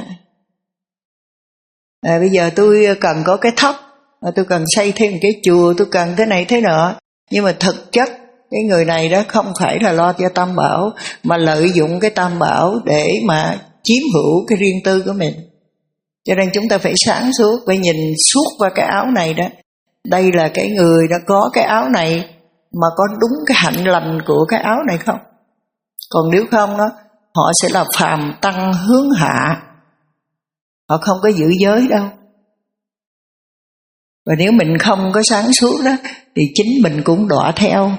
À, bây giờ tôi cần có cái thất, tôi cần xây thêm cái chùa, tôi cần thế này thế nọ, nhưng mà thực chất cái người này đó không phải là lo cho tam bảo, mà lợi dụng cái tam bảo để mà chiếm hữu cái riêng tư của mình. Cho nên chúng ta phải sáng suốt, phải nhìn suốt qua cái áo này đó. Đây là cái người đã có cái áo này mà có đúng cái hạnh lành của cái áo này không? Còn nếu không đó, họ sẽ là phàm tăng hướng hạ, họ không có giữ giới đâu. Và nếu mình không có sáng suốt đó thì chính mình cũng đọa theo.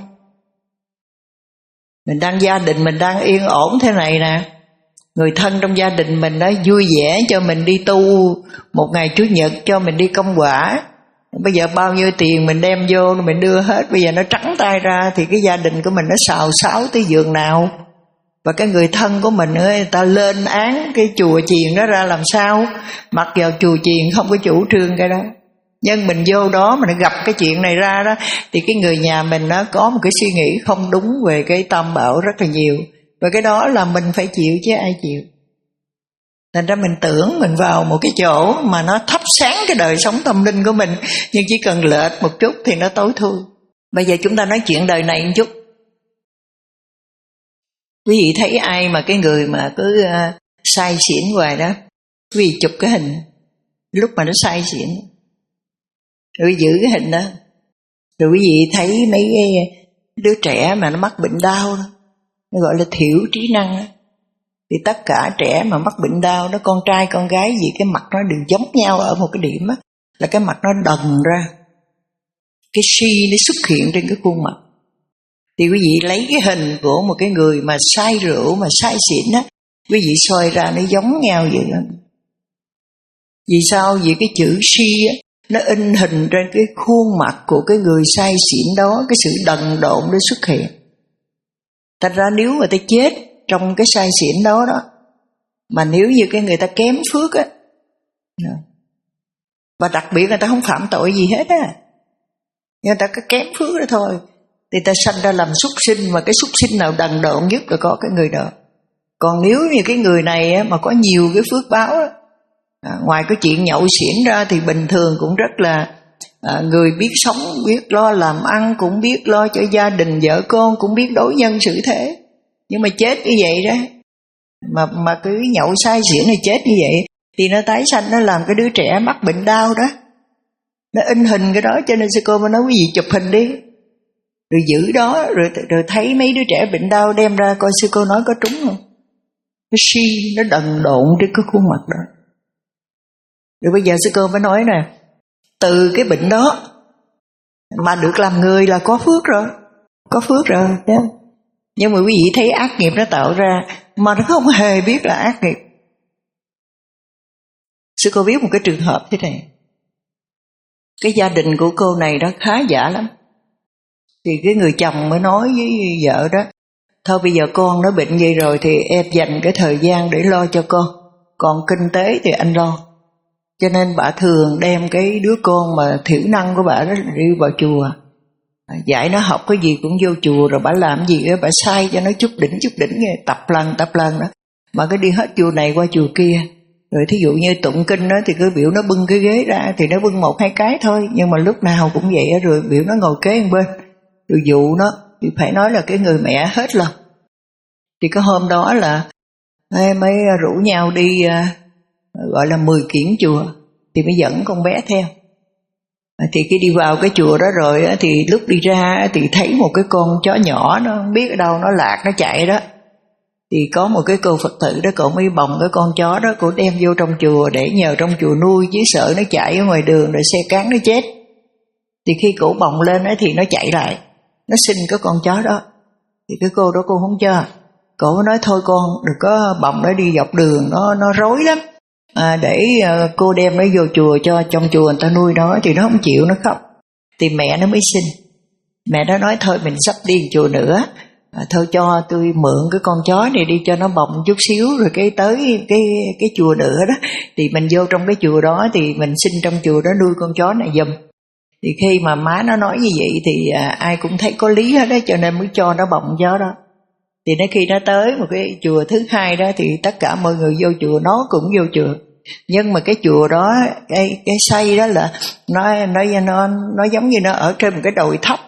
Mình đang gia đình mình đang yên ổn thế này nè, người thân trong gia đình mình đó vui vẻ cho mình đi tu một ngày Chủ nhật, cho mình đi công quả. Bây giờ bao nhiêu tiền mình đem vô mình đưa hết, bây giờ nó trắng tay ra thì cái gia đình của mình nó xào xáo tới giường nào. Và cái người thân của mình người ta lên án cái chùa chiền đó ra làm sao, mặc vào chùa chiền không có chủ trương cái đó. Nhưng mình vô đó mình gặp cái chuyện này ra đó, thì cái người nhà mình nó có một cái suy nghĩ không đúng về cái tam bảo rất là nhiều. Và cái đó là mình phải chịu chứ ai chịu. Thành ra mình tưởng mình vào một cái chỗ mà nó thắp sáng cái đời sống tâm linh của mình, nhưng chỉ cần lệch một chút thì nó tối thui. Bây giờ chúng ta nói chuyện đời này một chút. Quý vị thấy ai mà cái người mà cứ uh, say xỉn hoài đó, quý vị chụp cái hình lúc mà nó say xỉn, rồi giữ cái hình đó. Rồi quý vị thấy mấy cái đứa trẻ mà nó mắc bệnh đau đó, nó gọi là thiểu trí năng đó. Thì tất cả trẻ mà mắc bệnh đau đó, con trai con gái gì, cái mặt nó đều giống nhau ở một cái điểm á, là cái mặt nó đần ra, cái si nó xuất hiện trên cái khuôn mặt. Thì quý vị lấy cái hình của một cái người mà say rượu, mà say xỉn á, quý vị soi ra nó giống nhau vậy đó. Vì sao? Vì cái chữ si á, nó in hình trên cái khuôn mặt của cái người say xỉn đó, cái sự đần độn nó xuất hiện. Thành ra nếu mà ta chết trong cái say xỉn đó đó, mà nếu như cái người ta kém phước á, và đặc biệt người ta không phạm tội gì hết á, người ta cứ kém phước đó thôi, thì ta sanh ra làm súc sinh, mà cái súc sinh nào đần độn nhất là có cái người đó. Còn nếu như cái người này á, mà có nhiều cái phước báo á, à, ngoài cái chuyện nhậu xỉn ra thì bình thường cũng rất là à, người biết sống, biết lo làm ăn, cũng biết lo cho gia đình vợ con, cũng biết đối nhân xử thế. Nhưng mà chết như vậy đó, mà mà cứ nhậu say xỉn này chết như vậy, thì nó tái sanh, nó làm cái đứa trẻ mắc bệnh đau đó, nó in hình cái đó. Cho nên sư cô mới nói quý vị chụp hình đi, rồi giữ đó, rồi rồi thấy mấy đứa trẻ bệnh đau đem ra coi sư cô nói có trúng không. Cái si nó đần độn trên cái khuôn mặt đó. Rồi bây giờ sư cô mới nói nè, từ cái bệnh đó mà được làm người là có phước rồi, có phước rồi đó. Nhưng mà quý vị thấy ác nghiệp nó tạo ra mà nó không hề biết là ác nghiệp. Sư cô viết một cái trường hợp thế này. Cái gia đình của cô này đó khá giả lắm. Thì cái người chồng mới nói với vợ đó, thôi bây giờ con nó bệnh vậy rồi thì em dành cái thời gian để lo cho con, còn kinh tế thì anh lo. Cho nên bà thường đem cái đứa con mà thiểu năng của bà đó đi vào chùa, dạy nó học cái gì cũng vô chùa, rồi bà làm gì đó bà sai cho nó chút đỉnh chút đỉnh, tập lần tập lần đó, mà cứ đi hết chùa này qua chùa kia. Rồi thí dụ như tụng kinh đó thì cứ biểu nó bưng cái ghế ra, thì nó bưng một hai cái thôi, nhưng mà lúc nào cũng vậy. Rồi biểu nó ngồi kế một bên, rồi dụ nó thì phải nói là cái người mẹ hết lòng. Thì cái hôm đó là mới rủ nhau đi, gọi là mười kiển chùa, thì mới dẫn con bé theo. Thì khi đi vào cái chùa đó rồi thì lúc đi ra thì thấy một cái con chó nhỏ, nó không biết ở đâu nó lạc nó chạy đó. Thì có một cái cô Phật tử đó, cậu mới bồng cái con chó đó, cô đem vô trong chùa để nhờ trong chùa nuôi, chứ sợ nó chạy ở ngoài đường rồi xe cán nó chết. Thì khi cổ bồng lên thì nó chạy lại, nó xin cái con chó đó. Thì cái cô đó cô không cho, cổ nói thôi con đừng có bồng nó đi dọc đường, nó nó rối lắm. À, để uh, cô đem nó vô chùa cho trong chùa người ta nuôi nó. Thì nó không chịu, nó khóc. Thì mẹ nó mới xin. Mẹ nó nói thôi mình sắp đi chùa nữa, à, thôi cho tôi mượn cái con chó này đi cho nó bồng chút xíu, rồi cái tới cái cái chùa nữa đó thì mình vô trong cái chùa đó thì mình xin trong chùa đó nuôi con chó này giùm. Thì khi mà má nó nói như vậy thì à, ai cũng thấy có lý hết đó, cho nên mới cho nó bồng chó đó. Thì nó khi nó tới một cái chùa thứ hai đó thì tất cả mọi người vô chùa, nó cũng vô chùa. Nhưng mà cái chùa đó, cái cái xây đó là nó nó nó nó giống như nó ở trên một cái đồi thấp.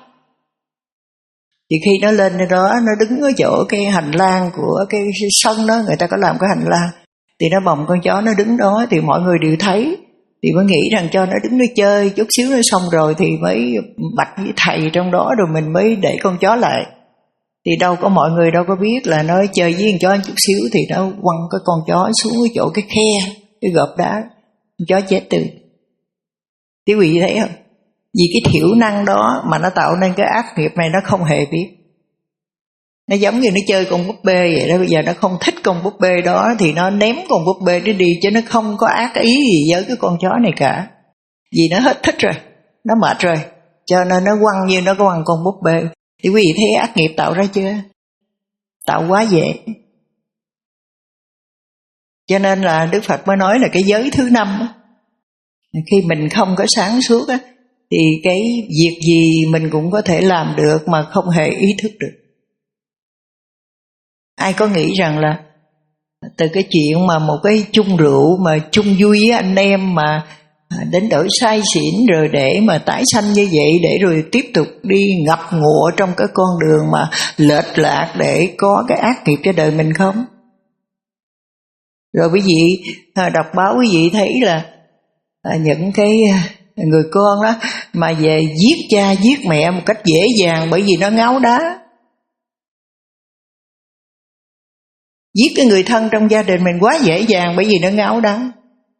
Thì khi nó lên đó, nó đứng ở chỗ cái hành lang của cái sân đó, người ta có làm cái hành lang, thì nó bồng con chó nó đứng đó, thì mọi người đều thấy. Thì mới nghĩ rằng cho nó đứng nó chơi chút xíu nó xong rồi thì mới bạch với thầy trong đó, rồi mình mới để con chó lại. Thì đâu có mọi người đâu có biết là nó chơi với con chó chút xíu, thì nó quăng cái con chó xuống cái chỗ cái khe, cái gợp đá, con chó chết từ. Quý vị thấy không? Vì cái thiểu năng đó mà nó tạo nên cái ác nghiệp này, nó không hề biết. Nó giống như nó chơi con búp bê vậy đó. Bây giờ nó không thích con búp bê đó thì nó ném con búp bê nó đi, chứ nó không có ác ý gì với cái con chó này cả. Vì nó hết thích rồi, nó mệt rồi, cho nên nó quăng như nó có quăng con búp bê. Thì quý vị thấy ác nghiệp tạo ra chưa? Tạo quá dễ. Cho nên là Đức Phật mới nói là cái giới thứ năm đó, khi mình không có sáng suốt á, thì cái việc gì mình cũng có thể làm được mà không hề ý thức được. Ai có nghĩ rằng là từ cái chuyện mà một cái chung rượu mà chung vui với anh em mà đến đổi say xỉn rồi để mà tái sanh như vậy, để rồi tiếp tục đi ngập ngụa trong cái con đường mà lệch lạc để có cái ác nghiệp cho đời mình không? Rồi quý vị đọc báo quý vị thấy là những cái Người con đó mà về giết cha giết mẹ một cách dễ dàng bởi vì nó ngáo đá. Giết cái người thân trong gia đình mình quá dễ dàng bởi vì nó ngáo đá.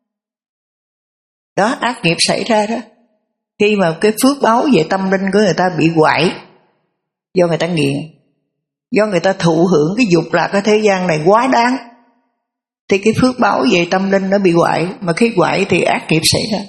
Đó, ác nghiệp xảy ra đó. Khi mà cái phước báo về tâm linh của người ta bị quậy do người ta nghiện, do người ta thụ hưởng cái dục lạc cái thế gian này quá đáng, thì cái phước báo về tâm linh nó bị quậy. Mà khi quậy thì ác nghiệp xảy ra.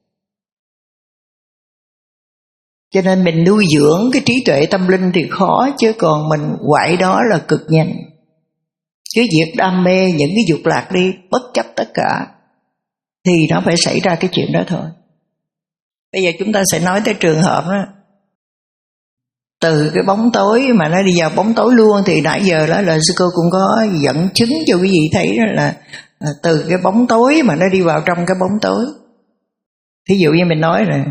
Cho nên mình nuôi dưỡng cái trí tuệ tâm linh thì khó, chứ còn mình quậy đó là cực nhanh. Cứ việc đam mê những cái dục lạc đi, bất chấp tất cả, thì nó phải xảy ra cái chuyện đó thôi. Bây giờ chúng ta sẽ nói tới trường hợp đó. Từ cái bóng tối mà nó đi vào bóng tối luôn, thì nãy giờ đó là sư cô cũng có dẫn chứng cho quý vị thấy đó là từ cái bóng tối mà nó đi vào trong cái bóng tối. Thí dụ như mình nói là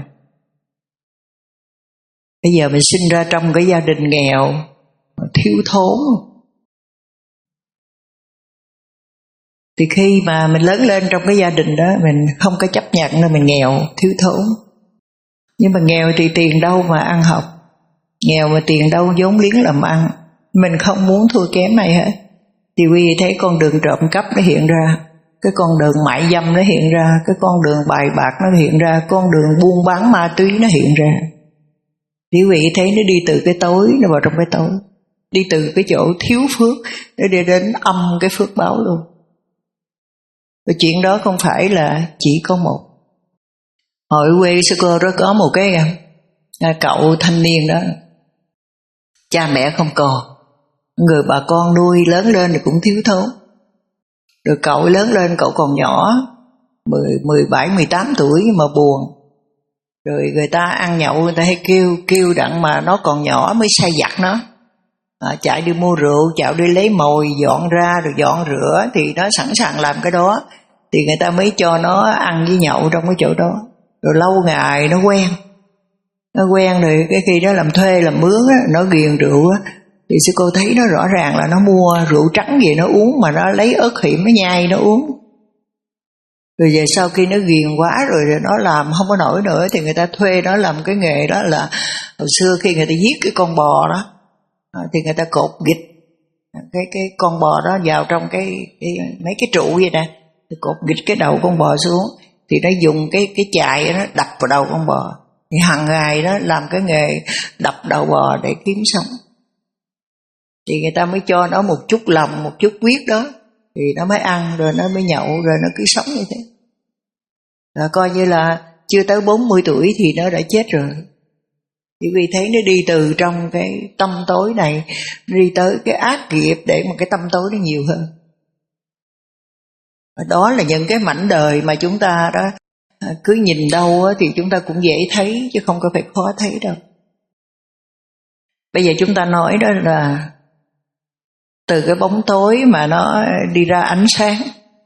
bây giờ mình sinh ra trong cái gia đình nghèo, thiếu thốn, thì khi mà mình lớn lên trong cái gia đình đó, mình không có chấp nhận là mình nghèo, thiếu thốn. Nhưng mà nghèo thì tiền đâu mà ăn học, nghèo mà tiền đâu vốn liếng làm ăn. Mình không muốn thua kém ai hết. Thì quý vị thấy con đường trộm cắp nó hiện ra, cái con đường mại dâm nó hiện ra, cái con đường bài bạc nó hiện ra, con đường buôn bán ma túy nó hiện ra. Thì quý vị thấy nó đi từ cái tối nó vào trong cái tối, đi từ cái chỗ thiếu phước nó đi đến âm cái phước báo luôn. Và chuyện đó không phải là chỉ có một. Hồi quê sư cô đó có một cái à, cậu thanh niên đó, cha mẹ không còn, người bà con nuôi lớn lên thì cũng thiếu thốn. Rồi cậu lớn lên, cậu còn nhỏ, mười bảy, mười tám tuổi nhưng mà buồn. Rồi người ta ăn nhậu, người ta hay kêu, kêu đặng mà nó còn nhỏ mới say giặt nó. À, chạy đi mua rượu, chạy đi lấy mồi, dọn ra rồi dọn rửa, thì nó sẵn sàng làm cái đó. Thì người ta mới cho nó ăn với nhậu trong cái chỗ đó. Rồi lâu ngày nó quen. Nó quen rồi cái khi nó làm thuê, làm mướn á, nó ghiền rượu á, thì sư cô thấy nó rõ ràng là nó mua rượu trắng gì nó uống, mà nó lấy ớt hiểm nó nhai nó uống. Rồi về sau khi nó ghiền quá rồi, rồi nó làm không có nổi nữa, thì người ta thuê nó làm cái nghề đó là hồi xưa khi người ta giết cái con bò đó, thì người ta cột gịch cái cái con bò đó vào trong cái, cái mấy cái trụ vậy nè, thì cột gịch cái đầu con bò xuống, thì nó dùng cái cái chài nó đập vào đầu con bò. Thì hàng ngày đó làm cái nghề đập đầu bò để kiếm sống. Thì người ta mới cho nó một chút lòng, một chút huyết đó, thì nó mới ăn, rồi nó mới nhậu, rồi nó cứ sống như thế. Rồi coi như là chưa tới bốn mươi tuổi thì nó đã chết rồi. Thì vì thấy nó đi từ trong cái tâm tối này, đi tới cái ác nghiệp để mà cái tâm tối nó nhiều hơn. Và đó là những cái mảnh đời mà chúng ta đó cứ nhìn đâu thì chúng ta cũng dễ thấy, chứ không có phải khó thấy đâu. Bây giờ chúng ta nói đó là từ cái bóng tối mà nó đi ra ánh sáng.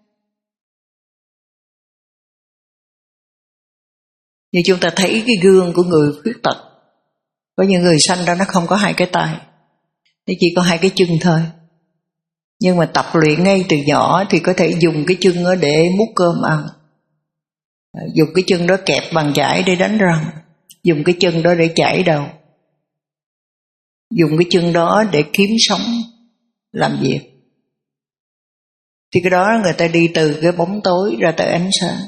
Như chúng ta thấy cái gương của người khuyết tật, có những người sanh ra nó không có hai cái tay, nó chỉ có hai cái chân thôi. Nhưng mà tập luyện ngay từ nhỏ thì có thể dùng cái chân đó để múc cơm ăn, dùng cái chân đó kẹp bàn chải để đánh răng, dùng cái chân đó để chải đầu, dùng cái chân đó để kiếm sống, làm việc. Thì cái đó người ta đi từ cái bóng tối ra tới ánh sáng.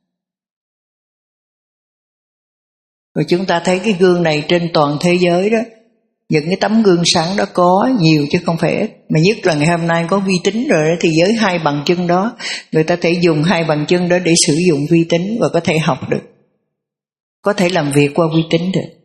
Rồi chúng ta thấy cái gương này trên toàn thế giới đó, những cái tấm gương sáng đó có nhiều chứ không phải ít. Mà nhất là ngày hôm nay có vi tính rồi đó, thì với hai bàn chân đó, người ta thể dùng hai bàn chân đó để sử dụng vi tính và có thể học được, có thể làm việc qua vi tính được.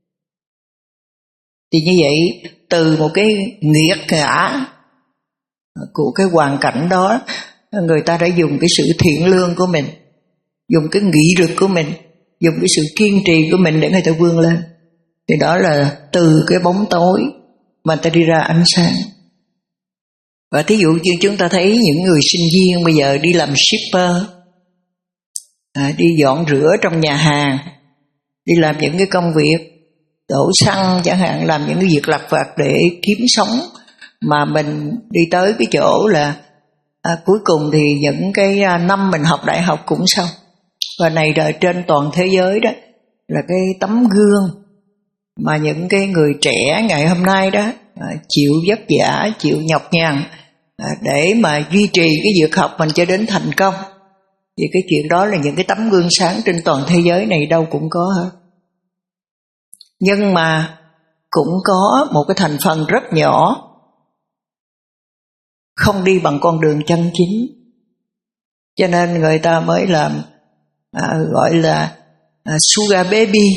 Thì như vậy, từ một cái nghiệt ngã của cái hoàn cảnh đó, người ta đã dùng cái sự thiện lương của mình, dùng cái nghị lực của mình, dùng cái sự kiên trì của mình để người ta vươn lên. Thì đó là từ cái bóng tối mà ta đi ra ánh sáng. Và thí dụ như chúng ta thấy những người sinh viên bây giờ đi làm shipper, à, đi dọn rửa trong nhà hàng, đi làm những cái công việc đổ xăng chẳng hạn, làm những cái việc lặt vặt để kiếm sống. Mà mình đi tới cái chỗ là à, cuối cùng thì những cái năm mình học đại học cũng xong. Và này là trên toàn thế giới đó, là cái tấm gương mà những cái người trẻ ngày hôm nay đó à, chịu vất vả, chịu nhọc nhằn à, để mà duy trì cái việc học mình cho đến thành công. Vì cái chuyện đó là những cái tấm gương sáng trên toàn thế giới này đâu cũng có hết. Nhưng mà cũng có một cái thành phần rất nhỏ không đi bằng con đường chân chính, cho nên người ta mới làm à, gọi là à, sugar baby,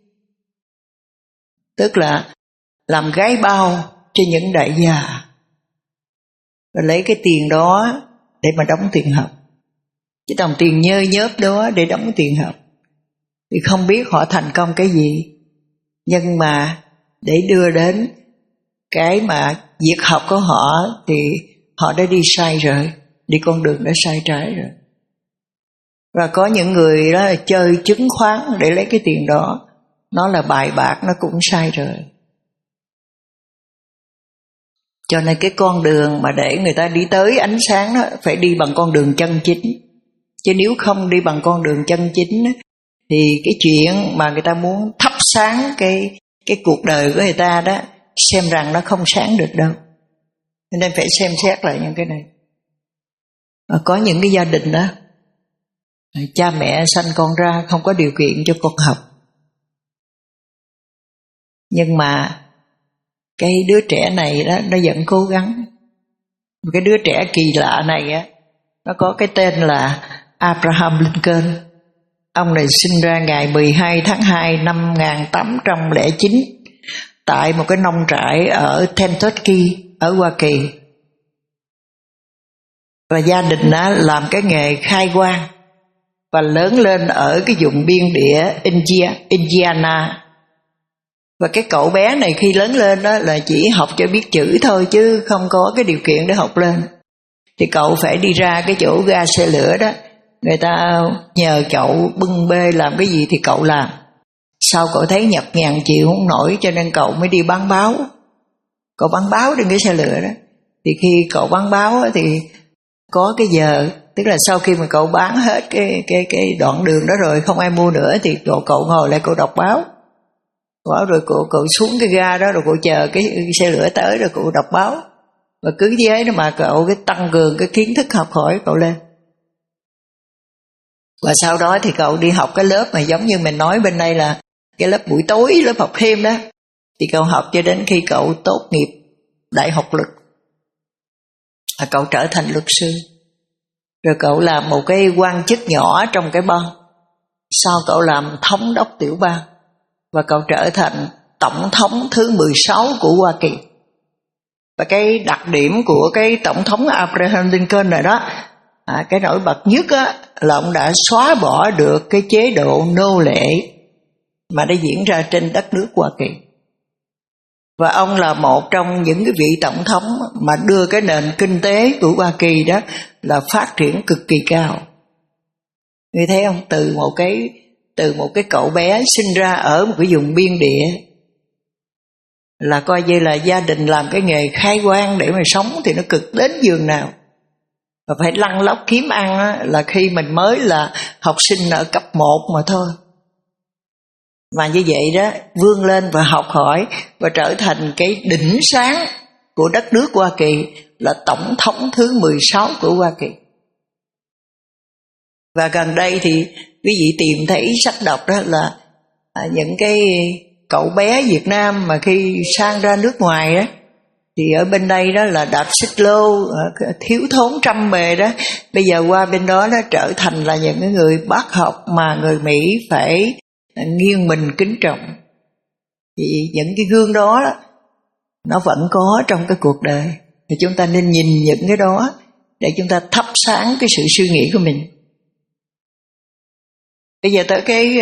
tức là làm gái bao cho những đại gia, và lấy cái tiền đó để mà đóng tiền học, cái đồng tiền nhơ nhớp đó để đóng tiền học. Thì không biết họ thành công cái gì, nhưng mà để đưa đến cái mà việc học của họ thì họ đã đi sai rồi, đi con đường đã sai trái rồi. Và có những người đó là chơi chứng khoán để lấy cái tiền đó, nó là bài bạc, nó cũng sai rồi. Cho nên cái con đường mà để người ta đi tới ánh sáng đó phải đi bằng con đường chân chính. Chứ nếu không đi bằng con đường chân chính đó, thì cái chuyện mà người ta muốn thắp sáng cái, cái cuộc đời của người ta đó, xem rằng nó không sáng được đâu. Nên phải xem xét lại những cái này. Và có những cái gia đình đó, cha mẹ sanh con ra không có điều kiện cho con học, nhưng mà cái đứa trẻ này đó nó vẫn cố gắng. Cái đứa trẻ kỳ lạ này á, nó có cái tên là Abraham Lincoln. Ông này sinh ra ngày mười hai tháng hai năm một nghìn tám trăm lẻ chín tại một cái nông trại ở Kentucky ở Hoa Kỳ. Và gia đình đó làm cái nghề khai quang và lớn lên ở cái vùng biên địa Indiana. Và cái cậu bé này khi lớn lên đó là chỉ học cho biết chữ thôi, chứ không có cái điều kiện để học lên. Thì cậu phải đi ra cái chỗ ga xe lửa đó, người ta nhờ cậu bưng bê làm cái gì thì cậu làm. Sau cậu thấy nhọc nhằn chịu không nổi, cho nên cậu mới đi bán báo. Cậu bán báo trên cái xe lửa đó. Thì khi cậu bán báo thì có cái giờ, tức là sau khi mà cậu bán hết cái cái cái đoạn đường đó rồi không ai mua nữa, thì cậu, cậu ngồi lại cậu đọc báo. Báo rồi cậu, cậu xuống cái ga đó, rồi cậu chờ cái, cái xe lửa tới rồi cậu đọc báo. Và cứ như thế đó mà cậu cái tăng cường cái kiến thức học hỏi cậu lên. Và sau đó thì cậu đi học cái lớp mà giống như mình nói bên đây là cái lớp buổi tối, lớp học thêm đó. Thì cậu học cho đến khi cậu tốt nghiệp đại học luật, và cậu trở thành luật sư. Rồi cậu làm một cái quan chức nhỏ trong cái bang. Sau cậu làm thống đốc tiểu bang, và cậu trở thành tổng thống thứ mười sáu của Hoa Kỳ. Và cái đặc điểm của cái tổng thống Abraham Lincoln này đó, à, cái nổi bật nhất á, là ông đã xóa bỏ được cái chế độ nô lệ mà đã diễn ra trên đất nước Hoa Kỳ. Và ông là một trong những cái vị tổng thống mà đưa cái nền kinh tế của Hoa Kỳ đó là phát triển cực kỳ cao. Ngươi thấy không? Từ một cái từ một cái cậu bé sinh ra ở một cái vùng biên địa, là coi như là gia đình làm cái nghề khai quang để mà sống thì nó cực đến giường nào. Và phải lăn lóc kiếm ăn á, là khi mình mới là học sinh ở cấp một mà thôi. Mà như vậy đó, vươn lên và học hỏi và trở thành cái đỉnh sáng của đất nước Hoa Kỳ, là tổng thống thứ mười sáu của Hoa Kỳ. Và gần đây thì quý vị tìm thấy sách đọc đó là à, những cái cậu bé Việt Nam mà khi sang ra nước ngoài đó, thì ở bên đây đó là đạp xích lô, thiếu thốn trăm bề đó, bây giờ qua bên đó nó trở thành là những cái người bác học mà người Mỹ phải nghiêng mình kính trọng. Thì những cái gương đó, đó nó vẫn có trong cái cuộc đời, thì chúng ta nên nhìn những cái đó để chúng ta thắp sáng cái sự suy nghĩ của mình. Bây giờ tới cái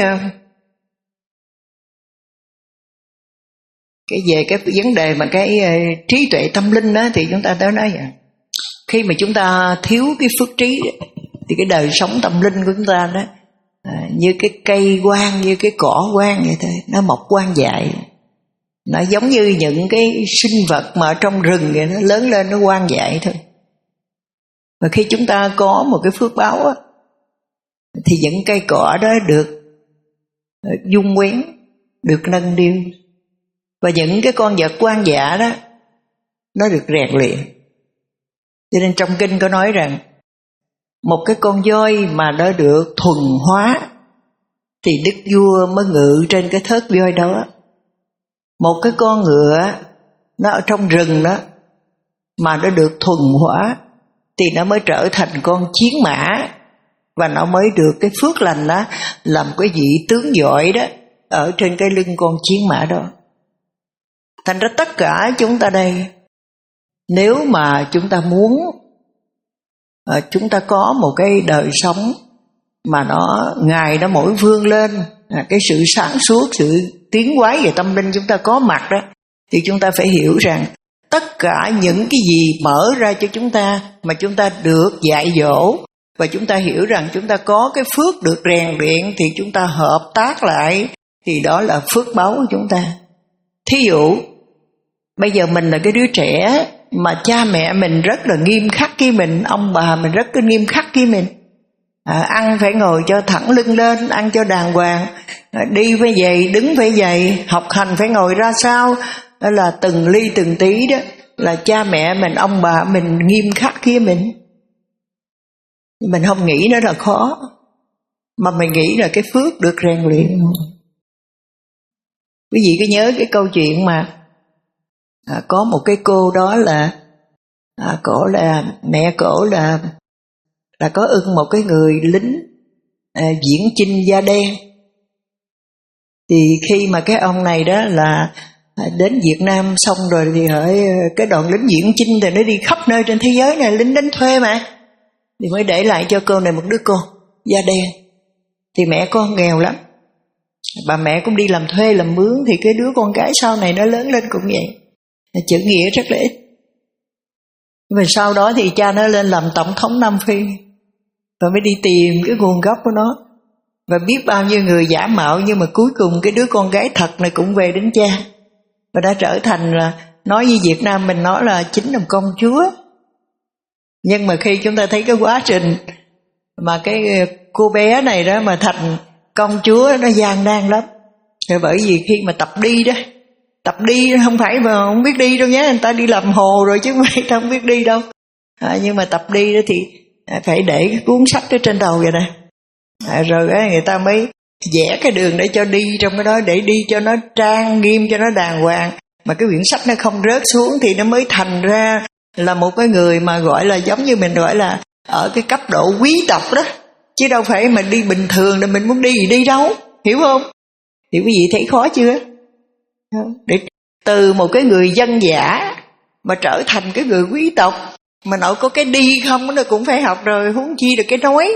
cái về cái vấn đề mà cái trí tuệ tâm linh đó, thì chúng ta tới nói vậy. Khi mà chúng ta thiếu cái phước trí thì cái đời sống tâm linh của chúng ta đó à, như cái cây quang, như cái cỏ quang vậy thôi, nó mọc quang dại. Nó giống như những cái sinh vật mà ở trong rừng vậy, nó lớn lên nó quang dại thôi. Và khi chúng ta có một cái phước báo á, thì những cây cỏ đó được dung quén, được nâng niu. Và những cái con vật hoang dã đó nó được rèn luyện. Cho nên trong kinh có nói rằng một cái con voi mà nó được thuần hóa thì đức vua mới ngự trên cái thớt voi đó. Một cái con ngựa nó ở trong rừng đó mà nó được thuần hóa thì nó mới trở thành con chiến mã, và nó mới được cái phước lành đó làm cái vị tướng giỏi đó ở trên cái lưng con chiến mã đó. Thành ra tất cả chúng ta đây, nếu mà chúng ta muốn à, chúng ta có một cái đời sống mà nó ngày nó mỗi vươn lên, à, cái sự sáng suốt, sự tiến hóa về tâm linh chúng ta có mặt đó, thì chúng ta phải hiểu rằng tất cả những cái gì mở ra cho chúng ta mà chúng ta được dạy dỗ, và chúng ta hiểu rằng chúng ta có cái phước được rèn luyện, thì chúng ta hợp tác lại, thì đó là phước báu của chúng ta. Thí dụ bây giờ mình là cái đứa trẻ mà cha mẹ mình rất là nghiêm khắc với mình, ông bà mình rất là nghiêm khắc với mình, à, ăn phải ngồi cho thẳng lưng lên, ăn cho đàng hoàng, à, đi phải dày, đứng phải dày, học hành phải ngồi ra sao, đó là từng ly từng tí đó là cha mẹ mình, ông bà mình nghiêm khắc với mình. Mình không nghĩ nó là khó, mà mình nghĩ là cái phước được rèn luyện. Quý vị có nhớ cái câu chuyện mà à, có một cái cô đó là à, cổ là mẹ cổ là là có ưng một cái người lính à, viễn chinh da đen. Thì khi mà cái ông này đó là đến Việt Nam xong rồi thì hỏi cái đoàn lính viễn chinh thì nó đi khắp nơi trên thế giới này, lính đánh thuê mà, thì mới để lại cho cô này một đứa con da đen. Thì mẹ con nghèo lắm, bà mẹ cũng đi làm thuê làm mướn, thì cái đứa con gái sau này nó lớn lên cũng vậy, chữ nghĩa rất là ít. Nhưng mà sau đó thì cha nó lên làm tổng thống Nam Phi, rồi mới đi tìm cái nguồn gốc của nó, và biết bao nhiêu người giả mạo, nhưng mà cuối cùng cái đứa con gái thật này cũng về đến cha, và đã trở thành là, nói như Việt Nam mình nói là chính là công chúa. Nhưng mà khi chúng ta thấy cái quá trình mà cái cô bé này đó mà thành công chúa, nó gian nan lắm. Rồi bởi vì khi mà tập đi đó, tập đi không phải mà không biết đi đâu nhé, người ta đi làm hồ rồi chứ không phải ta không biết đi đâu, à, nhưng mà tập đi đó thì phải để cái cuốn sách ở trên đầu vậy nè, à, rồi đó, người ta mới vẽ cái đường để cho đi trong cái đó, để đi cho nó trang nghiêm, cho nó đàng hoàng, mà cái quyển sách nó không rớt xuống, thì nó mới thành ra là một cái người mà gọi là giống như mình gọi là ở cái cấp độ quý tộc đó, chứ đâu phải mà đi bình thường là mình muốn đi gì đi đâu, hiểu không? Thì quý vị thấy khó chưa? Để từ một cái người dân dã mà trở thành cái người quý tộc, mà nội có cái đi không nó cũng phải học rồi, huống chi là cái nói.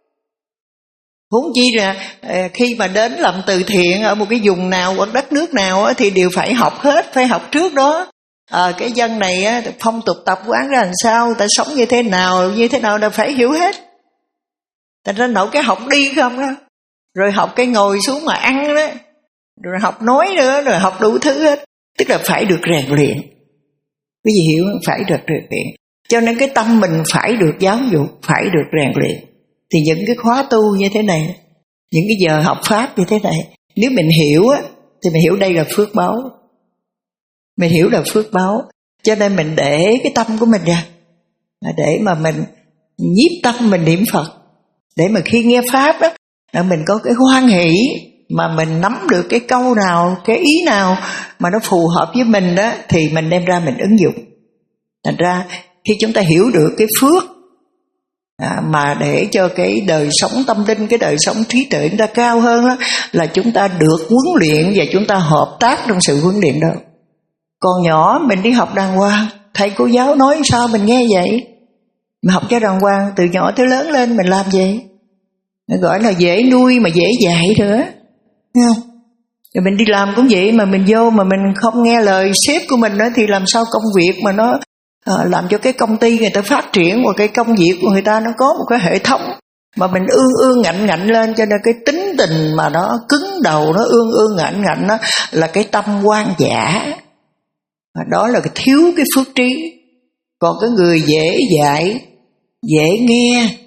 Huống chi là khi mà đến làm từ thiện ở một cái vùng nào hoặc đất nước nào thì đều phải học hết, phải học trước đó. À, cái dân này phong tục tập quán ra làm sao, ta sống như thế nào, như thế nào là phải hiểu hết. Thành ra nội cái học đi không đó, rồi học cái ngồi xuống mà ăn đó, rồi học nói nữa, rồi học đủ thứ hết. Tức là phải được rèn luyện. Quý vị hiểu không? Phải được rèn luyện. Cho nên cái tâm mình phải được giáo dục, phải được rèn luyện. Thì những cái khóa tu như thế này, những cái giờ học pháp như thế này, nếu mình hiểu á, thì mình hiểu đây là phước báo. Mình hiểu là phước báo. Cho nên mình để cái tâm của mình ra, để mà mình nhiếp tâm mình niệm Phật, để mà khi nghe pháp á, mình có cái hoan hỷ, mà mình nắm được cái câu nào, cái ý nào mà nó phù hợp với mình đó, thì mình đem ra mình ứng dụng. Thành ra khi chúng ta hiểu được cái phước à, mà để cho cái đời sống tâm linh, cái đời sống trí tuệ chúng ta cao hơn đó, là chúng ta được huấn luyện và chúng ta hợp tác trong sự huấn luyện đó. Còn nhỏ mình đi học đàng hoàng, thầy cô giáo nói sao mình nghe vậy, mà học cho đàng hoàng, từ nhỏ tới lớn lên mình làm vậy, nó gọi là dễ nuôi mà dễ dạy nữa, thấy không? Rồi mình đi làm cũng vậy, mà mình vô mà mình không nghe lời sếp của mình đó, thì làm sao công việc mà nó à, làm cho cái công ty người ta phát triển, và cái công việc của người ta nó có một cái hệ thống mà mình ương ương ngạnh ngạnh lên. Cho nên cái tính tình mà nó cứng đầu, nó ương ương ngạnh ngạnh, nó là cái tâm hoang dã, đó là cái thiếu cái phước trí. Còn cái người dễ dạy, dễ nghe,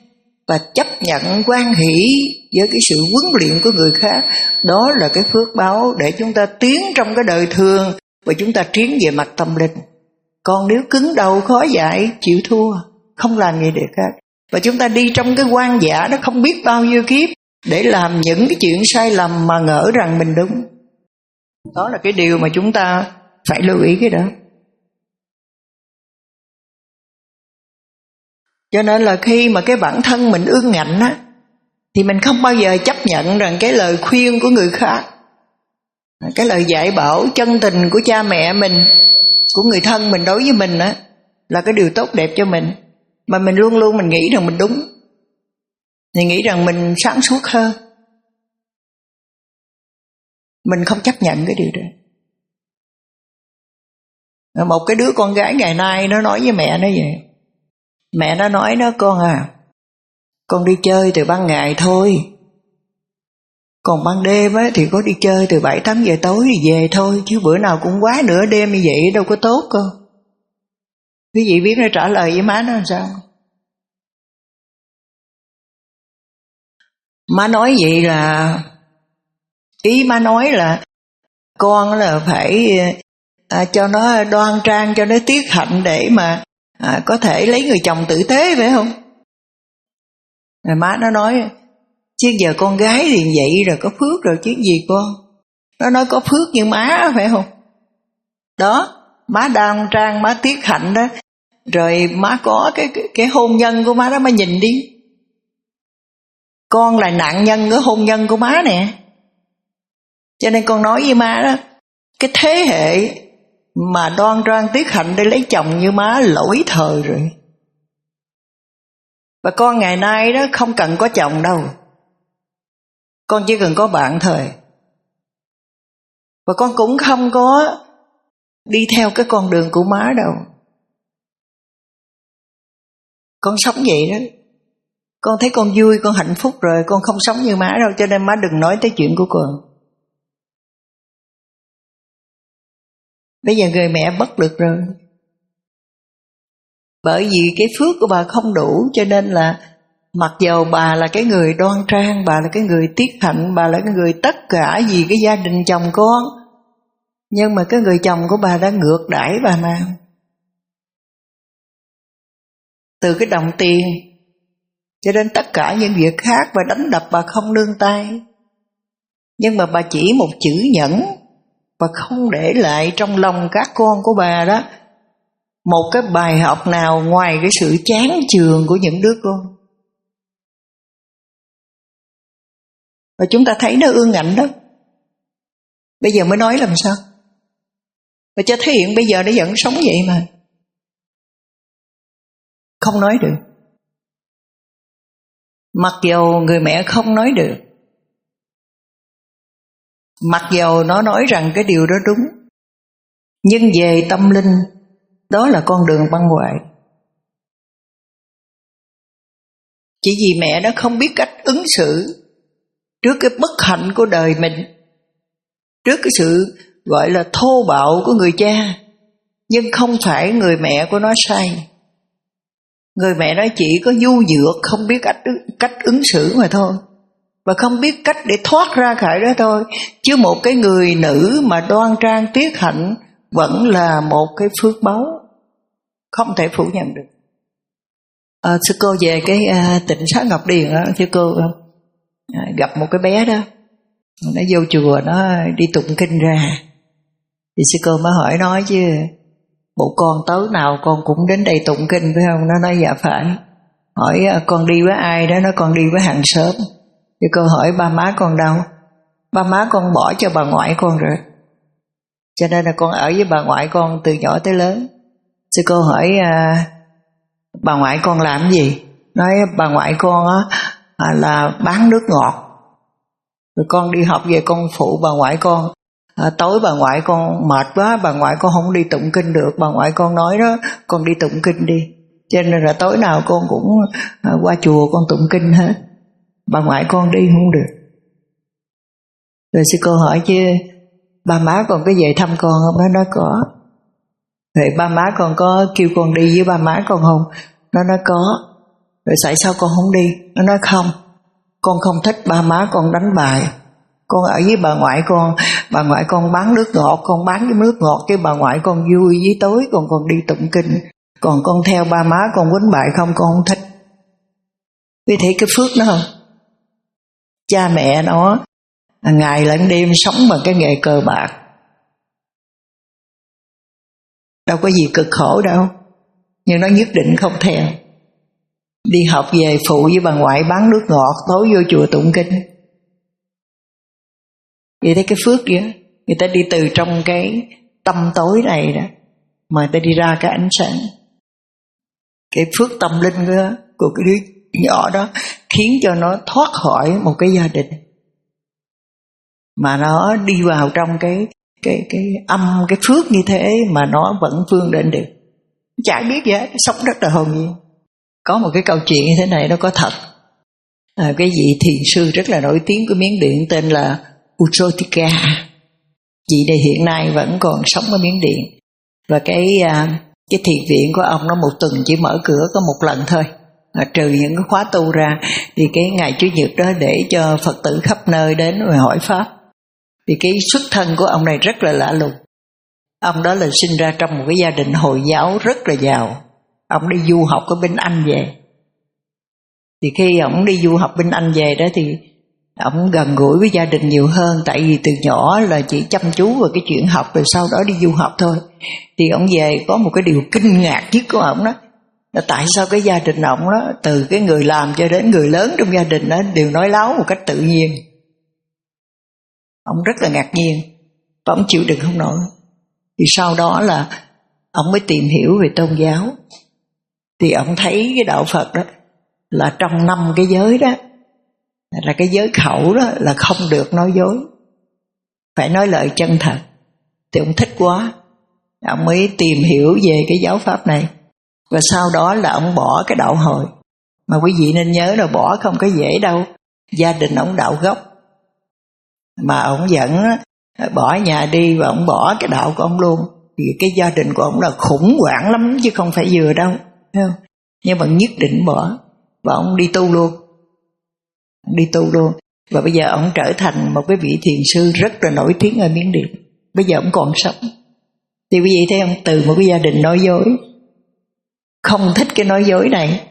và chấp nhận hoan hỷ với cái sự huấn luyện của người khác. Đó là cái phước báo để chúng ta tiến trong cái đời thường và chúng ta tiến về mặt tâm linh. Còn nếu cứng đầu khó dạy, chịu thua, không làm gì được hết. Và chúng ta đi trong cái hoang dã đó không biết bao nhiêu kiếp để làm những cái chuyện sai lầm mà ngỡ rằng mình đúng. Đó là cái điều mà chúng ta phải lưu ý cái đó. Cho nên là khi mà cái bản thân mình ương ngạnh á, thì mình không bao giờ chấp nhận rằng cái lời khuyên của người khác, cái lời dạy bảo chân tình của cha mẹ mình, của người thân mình đối với mình á, là cái điều tốt đẹp cho mình. Mà mình luôn luôn mình nghĩ rằng mình đúng, mình nghĩ rằng mình sáng suốt hơn. Mình không chấp nhận cái điều đó. Một cái đứa con gái ngày nay nó nói với mẹ nó vậy. Mẹ nó nói nó: con à, con đi chơi từ ban ngày thôi, còn ban đêm á, thì có đi chơi từ bảy tám giờ tối thì về thôi, chứ bữa nào cũng quá nửa đêm như vậy đâu có tốt cơ. Quý vị biết nó trả lời với má nó làm sao? Má nói vậy là, ý má nói là con là phải à, cho nó đoan trang, cho nó tiết hạnh để mà à, có thể lấy người chồng tử tế, phải không? Rồi má nó nói: chứ giờ con gái thì vậy rồi, có phước rồi chứ gì con. Nó nói có phước như má, phải không? Đó, má đoan trang, má tiết hạnh đó, rồi má có cái, cái, cái hôn nhân của má đó, má nhìn đi. Con là nạn nhân của hôn nhân của má nè. Cho nên con nói với má đó, cái thế hệ mà đoan trang tiết hạnh để lấy chồng như má lỗi thời rồi. Và con ngày nay đó không cần có chồng đâu, con chỉ cần có bạn thôi. Và con cũng không có đi theo cái con đường của má đâu. Con sống vậy đó, con thấy con vui, con hạnh phúc rồi, con không sống như má đâu. Cho nên má đừng nói tới chuyện của con. Bây giờ người mẹ bất lực rồi, bởi vì cái phước của bà không đủ. Cho nên là mặc dầu bà là cái người đoan trang, bà là cái người tiết hạnh, bà là cái người tất cả vì cái gia đình chồng con, nhưng mà cái người chồng của bà đã ngược đãi bà mà. Từ cái đồng tiền cho đến tất cả những việc khác, bà đánh đập bà không nương tay. Nhưng mà bà chỉ một chữ nhẫn, và không để lại trong lòng các con của bà đó một cái bài học nào ngoài cái sự chán chường của những đứa con. Và chúng ta thấy nó ương ngạnh đó. Bây giờ mới nói làm sao? Và cho thấy hiện bây giờ nó vẫn sống vậy mà. Không nói được. Mặc dầu người mẹ không nói được, mặc dầu nó nói rằng cái điều đó đúng, nhưng về tâm linh, đó là con đường băng hoại. Chỉ vì mẹ nó không biết cách ứng xử trước cái bất hạnh của đời mình, trước cái sự gọi là thô bạo của người cha. Nhưng không phải người mẹ của nó sai. Người mẹ nó chỉ có nhu nhược, không biết cách, cách ứng xử mà thôi, và không biết cách để thoát ra khỏi đó thôi. Chứ một cái người nữ mà đoan trang tiết hạnh vẫn là một cái phước báu, không thể phủ nhận được. À, sư cô về cái à, tịnh xá Ngọc Điền đó, sư cô à, gặp một cái bé đó, nó vô chùa, nó đi tụng kinh ra, thì sư cô mới hỏi nói: chứ bộ con tối nào con cũng đến đây tụng kinh phải không? Nó nói dạ phải. Hỏi con đi với ai đó? Nó con đi với hàng xóm. Thì cô hỏi ba má con đâu? Ba má con bỏ cho bà ngoại con rồi, cho nên là con ở với bà ngoại con từ nhỏ tới lớn. Sư cô hỏi à, bà ngoại con làm gì? Nói bà ngoại con á, à, là bán nước ngọt. Rồi con đi học về con phụ bà ngoại con. À, tối bà ngoại con mệt quá, bà ngoại con không đi tụng kinh được. Bà ngoại con nói đó, con đi tụng kinh đi. Cho nên là tối nào con cũng à, qua chùa con tụng kinh hết. Bà ngoại con đi không được. Rồi sư cô hỏi: chứ ba má con có về thăm con không? Nó nói có. Rồi ba má con có kêu con đi với ba má con không? Nó nói có. Rồi tại sao con không đi? Nó nói không, con không thích ba má con đánh bài. Con ở với bà ngoại con, bà ngoại con bán nước ngọt, con bán cái nước ngọt, cái bà ngoại con vui với tối còn còn đi tụng kinh. Còn con theo ba má con quýnh bài không, con không thích. Vì thấy cái phước đó không? Cha mẹ nó ngày lẫn đêm sống bằng cái nghề cờ bạc, đâu có gì cực khổ đâu, nhưng nó nhất định không theo. Đi học về phụ với bà ngoại bán nước ngọt, tối vô chùa tụng kinh. Vậy thấy cái phước vậy, người ta đi từ trong cái tâm tối này đó mà người ta đi ra cái ánh sáng. Cái phước tâm linh của, của cái đứa nhỏ đó khiến cho nó thoát khỏi một cái gia đình mà nó đi vào trong cái cái cái âm cái phước như thế mà nó vẫn vươn lên được. Chả biết gì hết, sống rất là hồn nhiên. Có một cái câu chuyện như thế này nó có thật. À, cái vị thiền sư rất là nổi tiếng của Miến Điện tên là Uchotika. Vị này hiện nay vẫn còn sống ở Miến Điện. Và cái cái thiền viện của ông nó một tuần chỉ mở cửa có một lần thôi. À, trừ những cái khóa tu ra thì cái ngày Chủ nhật đó để cho Phật tử khắp nơi đến rồi hỏi pháp. Thì cái xuất thân của ông này rất là lạ lùng. Ông đó là sinh ra trong một cái gia đình Hồi giáo rất là giàu. Ông đi du học ở bên Anh về. Thì khi ông đi du học bên Anh về đó thì ông gần gũi với gia đình nhiều hơn. Tại vì từ nhỏ là chỉ chăm chú vào cái chuyện học rồi sau đó đi du học thôi. Thì ông về có một cái điều kinh ngạc nhất của ông đó là tại sao cái gia đình ông đó, từ cái người làm cho đến người lớn trong gia đình đó đều nói láo một cách tự nhiên. Ông rất là ngạc nhiên và ông chịu đựng không nổi. Thì sau đó là ông mới tìm hiểu về tôn giáo. Thì ông thấy cái đạo Phật đó là trong năm cái giới đó, là cái giới khẩu đó là không được nói dối, phải nói lời chân thật. Thì ông thích quá, ông mới tìm hiểu về cái giáo pháp này. Và sau đó là ông bỏ cái đạo Hồi. Mà quý vị nên nhớ là bỏ không có dễ đâu. Gia đình ông đạo gốc, mà ông vẫn bỏ nhà đi và ông bỏ cái đạo của ông luôn. Thì cái gia đình của ông là khủng hoảng lắm chứ không phải vừa đâu, thấy không? Nhưng mà nhất định bỏ. Và ông đi tu luôn. Ông đi tu luôn. Và bây giờ ông trở thành một cái vị thiền sư rất là nổi tiếng ở Miến Điện. Bây giờ ông còn sống. Thì quý vị thấy không? Từ một cái gia đình nói dối, không thích cái nói dối này,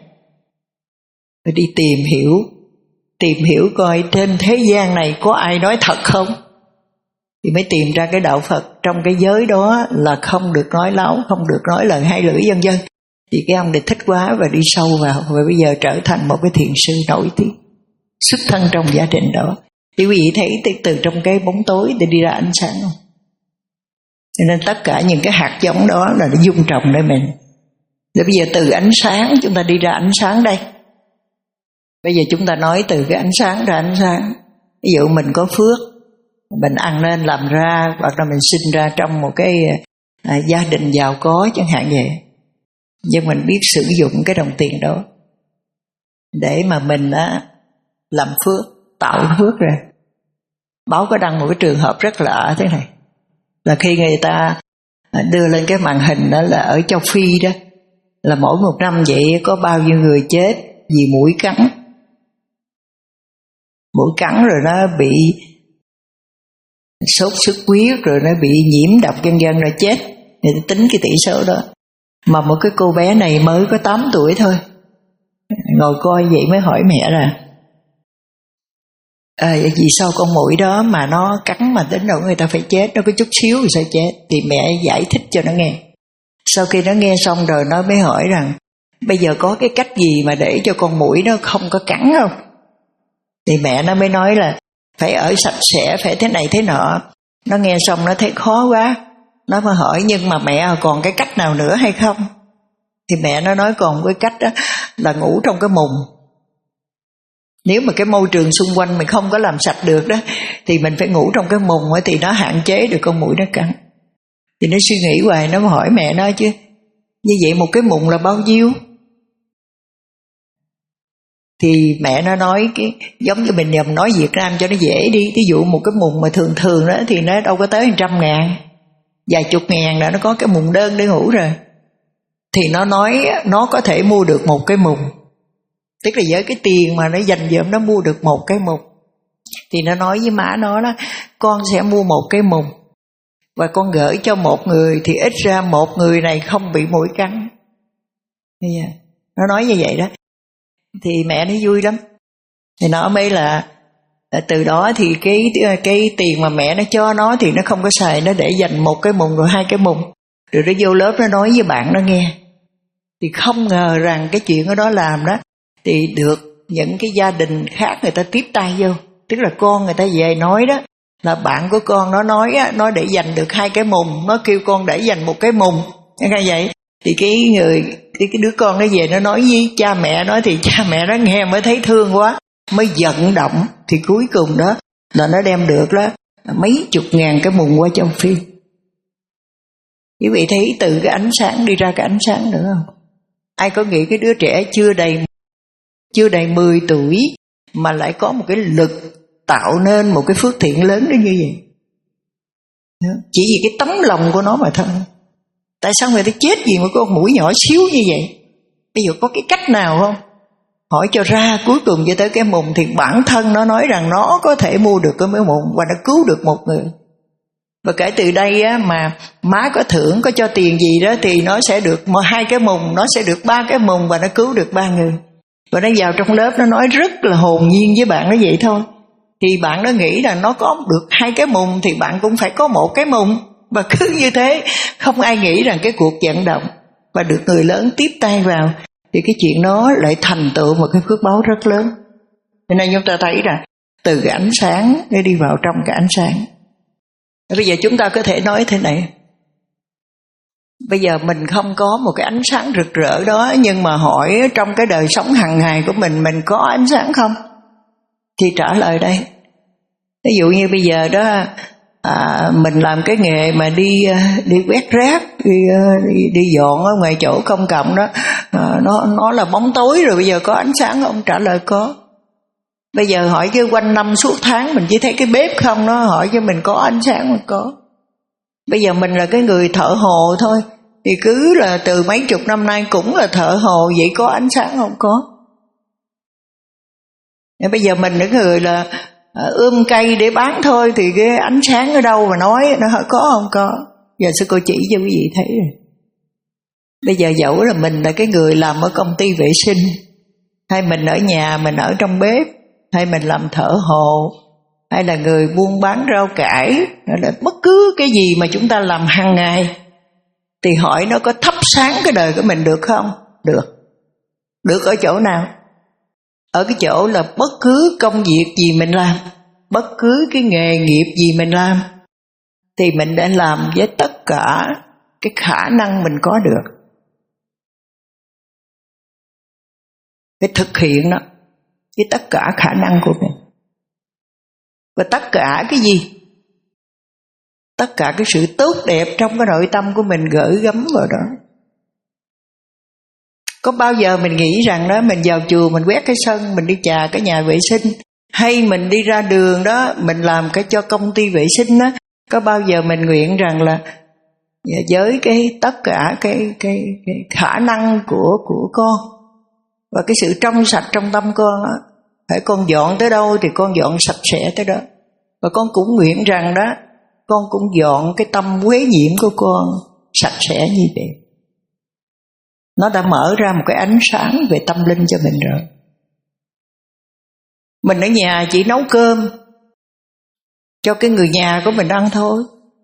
rồi đi tìm hiểu, tìm hiểu coi trên thế gian này có ai nói thật không. Thì mới tìm ra cái đạo Phật trong cái giới đó là không được nói láo, không được nói lời hai lưỡi vân vân. Thì cái ông này thích quá và đi sâu vào, và bây giờ trở thành một cái thiền sư nổi tiếng, xuất thân trong gia đình đó. Thì quý vị thấy từ, từ trong cái bóng tối để đi ra ánh sáng không? Cho nên tất cả những cái hạt giống đó là nó dung trồng để mình. Để bây giờ từ ánh sáng chúng ta đi ra ánh sáng đây. Bây giờ chúng ta nói từ cái ánh sáng ra ánh sáng. Ví dụ mình có phước, mình ăn nên làm ra, hoặc là mình sinh ra trong một cái à, gia đình giàu có chẳng hạn vậy. Nhưng mình biết sử dụng cái đồng tiền đó để mà mình á, làm phước, tạo phước ra. Báo có đăng một cái trường hợp rất lạ thế này. Là khi người ta đưa lên cái màn hình đó là ở châu Phi đó, là mỗi một năm vậy có bao nhiêu người chết vì muỗi cắn. Muỗi cắn rồi nó bị sốt xuất huyết, rồi nó bị nhiễm độc vân vân rồi chết. Thì tính cái tỷ số đó. Mà một cái cô bé này mới có tám tuổi thôi, ngồi coi vậy mới hỏi mẹ là à, vì sao con muỗi đó mà nó cắn mà đến độ người ta phải chết, nó có chút xíu thì sao chết. Thì mẹ giải thích cho nó nghe. Sau khi nó nghe xong rồi nó mới hỏi rằng bây giờ có cái cách gì mà để cho con muỗi nó không có cắn không? Thì mẹ nó mới nói là phải ở sạch sẽ, phải thế này thế nọ. Nó nghe xong nó thấy khó quá, nó mới hỏi nhưng mà mẹ còn cái cách nào nữa hay không? Thì mẹ nó nói còn cái cách đó là ngủ trong cái mùng. Nếu mà cái môi trường xung quanh mình không có làm sạch được đó, thì mình phải ngủ trong cái mùng thì nó hạn chế được con muỗi nó cắn. Thì nó suy nghĩ hoài, nó mới hỏi mẹ nó chứ như vậy một cái mùng là bao nhiêu? Thì mẹ nó nói cái giống như mình nhầm nói Việt Nam cho nó dễ đi. Ví dụ một cái mùng mà thường thường đó thì nó đâu có tới một trăm ngàn, vài chục ngàn là nó có cái mùng đơn để ngủ rồi. Thì nó nói nó có thể mua được một cái mùng Tức là với cái tiền mà nó dành dụm nó mua được một cái mùng, thì nó nói với má nó đó, con sẽ mua một cái mùng và con gửi cho một người, thì ít ra một người này không bị muỗi cắn. Nó nói như vậy đó. Thì mẹ nó vui lắm. Thì nó mới là từ đó thì cái cái tiền mà mẹ nó cho nó thì nó không có xài, nó để dành một cái mùng rồi hai cái mùng. Rồi nó vô lớp nó nói với bạn nó nghe. Thì không ngờ rằng cái chuyện đó làm đó thì được những cái gia đình khác người ta tiếp tay vô. Tức là con người ta về nói đó là bạn của con nó nói á, nó để dành được hai cái mùng, nó kêu con để dành một cái mùng. Như vậy thì cái người cái, cái đứa con nó về nó nói với cha mẹ nó, thì cha mẹ nó nghe mới thấy thương quá, mới vận động, thì cuối cùng đó là nó đem được đó mấy chục ngàn cái mùng qua trong phim. Quý vị thấy từ cái ánh sáng đi ra cái ánh sáng nữa không? Ai có nghĩ cái đứa trẻ chưa đầy chưa đầy mười tuổi mà lại có một cái lực tạo nên một cái phước thiện lớn đến như vậy? Chỉ vì cái tấm lòng của nó mà thôi. Tại sao người ta chết vì một con mũi nhỏ xíu như vậy? Bây giờ có cái cách nào không? Hỏi cho ra, cuối cùng cho tới cái mùng thì bản thân nó nói rằng nó có thể mua được cái mấy mùng và nó cứu được một người. Và kể từ đây á, mà má có thưởng, có cho tiền gì đó thì nó sẽ được một hai cái mùng, nó sẽ được ba cái mùng và nó cứu được ba người. Và nó vào trong lớp nó nói rất là hồn nhiên với bạn nó vậy thôi. Thì bạn nó nghĩ là nó có được hai cái mùng thì bạn cũng phải có một cái mùng. Và cứ như thế, không ai nghĩ rằng cái cuộc vận động và được người lớn tiếp tay vào thì cái chuyện đó lại thành tựu một cái phước báo rất lớn. Cho nên chúng ta thấy là từ cái ánh sáng để đi vào trong cái ánh sáng. Bây giờ chúng ta có thể nói thế này, bây giờ mình không có một cái ánh sáng rực rỡ đó, nhưng mà hỏi trong cái đời sống hàng ngày của mình, mình có ánh sáng không? Thì trả lời đây. Ví dụ như bây giờ đó, à, mình làm cái nghề mà đi đi quét rác, đi, đi, đi dọn ở ngoài chỗ công cộng đó, à, nó, nó là bóng tối rồi, bây giờ có ánh sáng không? Trả lời có. Bây giờ hỏi chứ quanh năm suốt tháng mình chỉ thấy cái bếp không, nó hỏi cho mình có ánh sáng không? Có. Bây giờ mình là cái người thợ hồ thôi, thì cứ là từ mấy chục năm nay cũng là thợ hồ, vậy có ánh sáng không? Có. Bây giờ mình là người là ươm cây để bán thôi, thì cái ánh sáng ở đâu mà nói, nó hỏi có không? Có. Giờ sư cô chỉ cho quý vị thấy rồi. Bây giờ dẫu là mình là cái người làm ở công ty vệ sinh, hay mình ở nhà, mình ở trong bếp, hay mình làm thợ hồ, hay là người buôn bán rau cải, hay là bất cứ cái gì mà chúng ta làm hàng ngày, thì hỏi nó có thắp sáng cái đời của mình được không? Được. Được ở chỗ nào? Ở cái chỗ là bất cứ công việc gì mình làm, bất cứ cái nghề nghiệp gì mình làm, thì mình đã làm với tất cả cái khả năng mình có được. Cái thực hiện đó với tất cả khả năng của mình. Và tất cả cái gì? Tất cả cái sự tốt đẹp trong cái nội tâm của mình gửi gắm vào đó. Có bao giờ mình nghĩ rằng đó, mình vào chùa mình quét cái sân, mình đi chà cái nhà vệ sinh, hay mình đi ra đường đó mình làm cái cho công ty vệ sinh đó, có bao giờ mình nguyện rằng là với cái tất cả cái cái, cái khả năng của của con và cái sự trong sạch trong tâm con đó, phải con dọn tới đâu thì con dọn sạch sẽ tới đó. Và con cũng nguyện rằng đó, con cũng dọn cái tâm quế nhiễm của con sạch sẽ như vậy. Nó đã mở ra một cái ánh sáng về tâm linh cho mình rồi. Mình ở nhà chỉ nấu cơm cho cái người nhà của mình ăn thôi.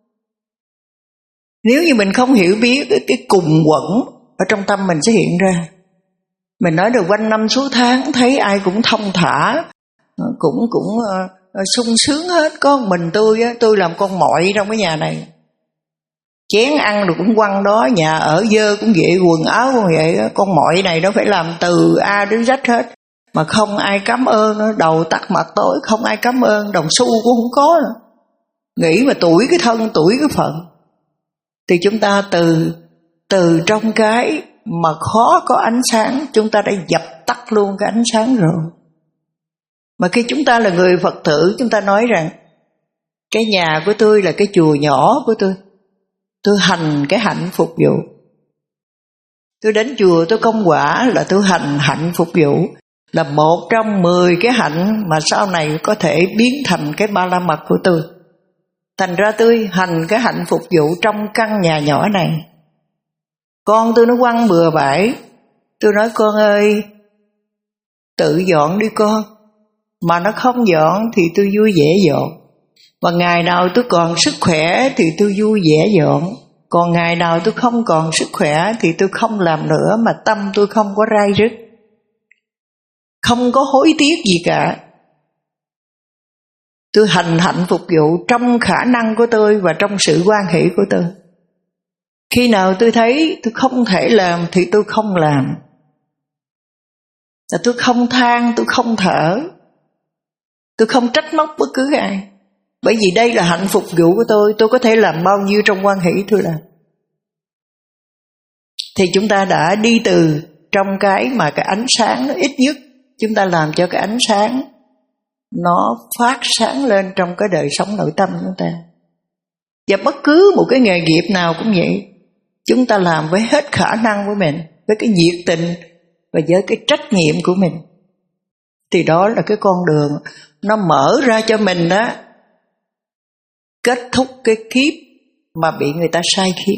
Nếu như mình không hiểu biết cái, cái cùng quẩn ở trong tâm mình sẽ hiện ra. Mình nói được quanh năm suốt tháng thấy ai cũng thông thả, cũng cũng uh, sung sướng hết. Có một mình tôi á, tôi làm con mọi trong cái nhà này. Chén ăn rồi cũng quăng đó, nhà ở dơ cũng vậy, quần áo cũng vậy. Con mọi này nó phải làm từ A đến Z hết, mà không ai cảm ơn nó, đầu tắt mặt tối, không ai cảm ơn, đồng xu cũng không có nữa. Nghĩ mà tuổi cái thân, tuổi cái phận. Thì chúng ta từ từ trong cái mà khó có ánh sáng, chúng ta đã dập tắt luôn cái ánh sáng rồi. Mà khi chúng ta là người Phật tử, chúng ta nói rằng cái nhà của tôi là cái chùa nhỏ của tôi, tôi hành cái hạnh phục vụ. Tôi đến chùa tôi công quả là tôi hành hạnh phục vụ, là một trong mười cái hạnh mà sau này có thể biến thành cái ba la mật của tôi. Thành ra tôi hành cái hạnh phục vụ trong căn nhà nhỏ này. Con tôi nó quăng bừa bãi, tôi nói con ơi, tự dọn đi con. Mà nó không dọn thì tôi vui vẻ dọn. Và ngày nào tôi còn sức khỏe thì tôi vui vẻ dọn. Còn ngày nào tôi không còn sức khỏe thì tôi không làm nữa, mà tâm tôi không có rai rứt, không có hối tiếc gì cả. Tôi hành hạnh phục vụ trong khả năng của tôi và trong sự hoan hỷ của tôi. Khi nào tôi thấy tôi không thể làm thì tôi không làm. Là tôi không than, tôi không thở, tôi không trách móc bất cứ ai. Bởi vì đây là hạnh phục vụ của tôi, tôi có thể làm bao nhiêu trong hoan hỷ tôi làm. Thì chúng ta đã đi từ trong cái mà cái ánh sáng nó ít nhất, chúng ta làm cho cái ánh sáng nó phát sáng lên trong cái đời sống nội tâm của chúng ta. Và bất cứ một cái nghề nghiệp nào cũng vậy, chúng ta làm với hết khả năng của mình, với cái nhiệt tình và với cái trách nhiệm của mình, thì đó là cái con đường nó mở ra cho mình đó, kết thúc cái kiếp mà bị người ta sai khiến.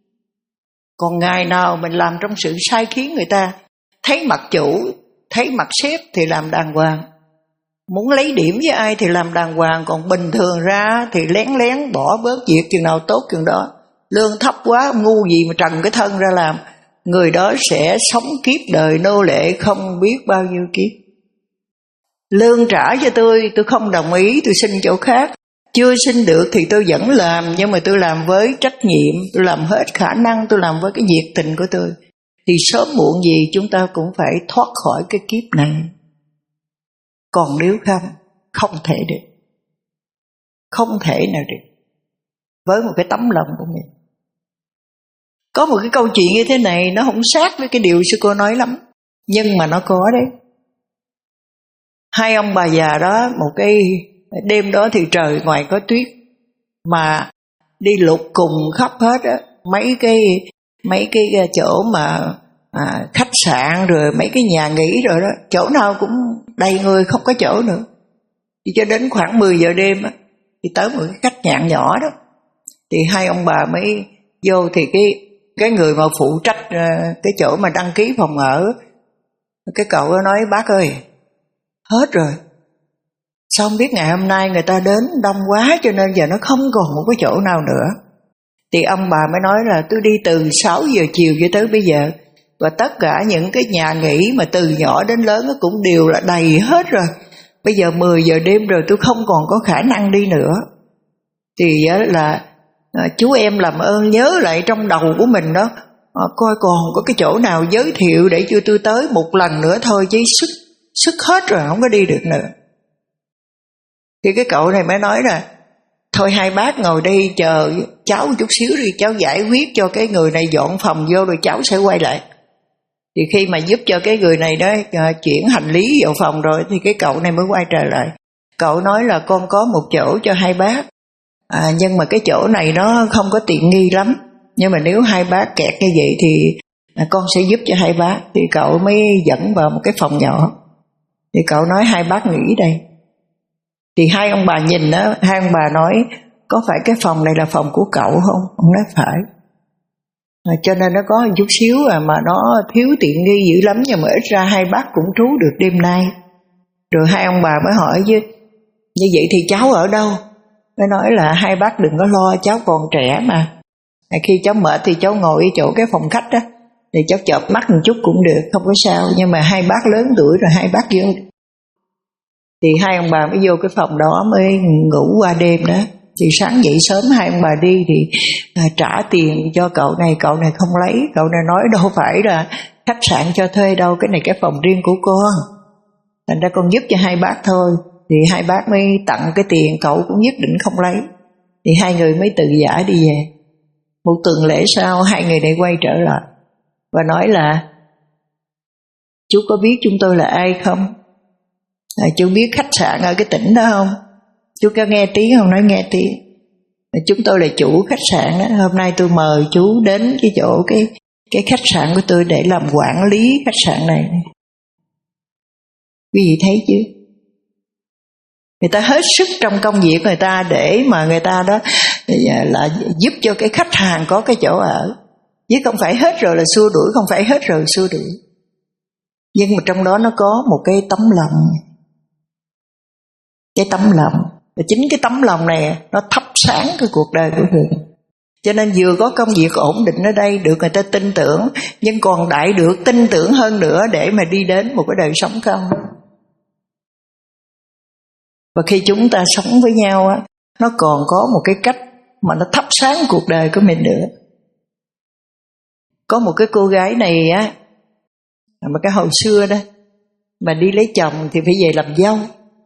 Còn ngày nào mình làm trong sự sai khiến người ta, thấy mặt chủ, thấy mặt sếp thì làm đàng hoàng, muốn lấy điểm với ai thì làm đàng hoàng. Còn bình thường ra thì lén lén bỏ bớt việc, chừng nào tốt chừng đó. Lương thấp quá, ngu gì mà trần cái thân ra làm. Người đó sẽ sống kiếp đời nô lệ không biết bao nhiêu kiếp. Lương trả cho tôi, tôi không đồng ý, tôi xin chỗ khác. Chưa xin được thì tôi vẫn làm, nhưng mà tôi làm với trách nhiệm, tôi làm hết khả năng, tôi làm với cái nhiệt tình của tôi. Thì sớm muộn gì chúng ta cũng phải thoát khỏi cái kiếp này. Còn nếu không, không thể được. Không thể nào được. Với một cái tấm lòng của mình. Có một cái câu chuyện như thế này, nó không sát với cái điều sư cô nói lắm, nhưng mà nó có đấy. Hai ông bà già đó, một cái đêm đó thì trời ngoài có tuyết, mà đi lục cùng khắp hết á, mấy cái mấy cái chỗ mà à, khách sạn rồi mấy cái nhà nghỉ rồi đó, chỗ nào cũng đầy người, không có chỗ nữa. Thì cho đến khoảng mười giờ đêm á, thì tới một cái khách sạn nhỏ đó, thì hai ông bà mới vô. Thì cái cái người mà phụ trách cái chỗ mà đăng ký phòng ở, cái cậu đó nói: bác ơi, hết rồi. Sao không biết ngày hôm nay người ta đến đông quá cho nên giờ nó không còn một cái chỗ nào nữa. Thì ông bà mới nói là tôi đi từ sáu giờ chiều cho tới bây giờ, và tất cả những cái nhà nghỉ mà từ nhỏ đến lớn cũng đều là đầy hết rồi. Bây giờ mười giờ đêm rồi, tôi không còn có khả năng đi nữa. Thì là chú em làm ơn nhớ lại trong đầu của mình đó, coi còn có cái chỗ nào giới thiệu để cho tôi tới một lần nữa thôi, chứ sức sức hết rồi, không có đi được nữa. Thì cái cậu này mới nói là thôi hai bác ngồi đây chờ cháu chút xíu đi, cháu giải quyết cho cái người này dọn phòng vô rồi cháu sẽ quay lại. Thì khi mà giúp cho cái người này đó chuyển hành lý vào phòng rồi, thì cái cậu này mới quay trở lại. Cậu nói là con có một chỗ cho hai bác, à, nhưng mà cái chỗ này nó không có tiện nghi lắm, nhưng mà nếu hai bác kẹt như vậy thì à, con sẽ giúp cho hai bác. Thì cậu mới dẫn vào một cái phòng nhỏ. Thì cậu nói hai bác nghỉ đây. Thì hai ông bà nhìn đó, hai ông bà nói có phải cái phòng này là phòng của cậu không? Ông nói phải. À, cho nên nó có một chút xíu à, mà nó thiếu tiện nghi dữ lắm, nhưng mà ít ra hai bác cũng trú được đêm nay. Rồi hai ông bà mới hỏi chứ như vậy thì cháu ở đâu? Mới nói là hai bác đừng có lo, cháu còn trẻ mà. À, khi cháu mệt thì cháu ngồi ở chỗ cái phòng khách đó, thì cháu chợp mắt một chút cũng được, không có sao. Nhưng mà hai bác lớn tuổi rồi, hai bác vô. Thì hai ông bà mới vô cái phòng đó mới ngủ qua đêm đó. Thì sáng dậy sớm hai ông bà đi thì à, trả tiền cho cậu này, cậu này không lấy. Cậu này nói đâu phải là khách sạn cho thuê đâu, cái này cái phòng riêng của con, thành ra con giúp cho hai bác thôi. Thì hai bác mới tặng cái tiền, cậu cũng nhất định không lấy. Thì hai người mới tự giả đi về. Một tuần lễ sau hai người này quay trở lại và nói là chú có biết chúng tôi là ai không? À, chú biết khách sạn ở cái tỉnh đó không? Chú có nghe tiếng không? Nói nghe tiếng. À, chúng tôi là chủ khách sạn đó. Hôm nay tôi mời chú đến cái chỗ cái, cái khách sạn của tôi để làm quản lý khách sạn này. Quý vị thấy chứ? Người ta hết sức trong công việc người ta để mà người ta đó là giúp cho cái khách hàng có cái chỗ ở. Chứ không phải hết rồi là xua đuổi, không phải hết rồi xua đuổi. Nhưng mà trong đó nó có một cái tấm lòng. Cái tấm lòng. Và chính cái tấm lòng này nó thắp sáng cái cuộc đời của người. Cho nên vừa có công việc ổn định ở đây, được người ta tin tưởng, nhưng còn đại được tin tưởng hơn nữa để mà đi đến một cái đời sống cao. Và khi chúng ta sống với nhau á, nó còn có một cái cách mà nó thắp sáng cuộc đời của mình nữa. Có một cái cô gái này á, mà cái hồi xưa đó, mà đi lấy chồng thì phải về làm dâu.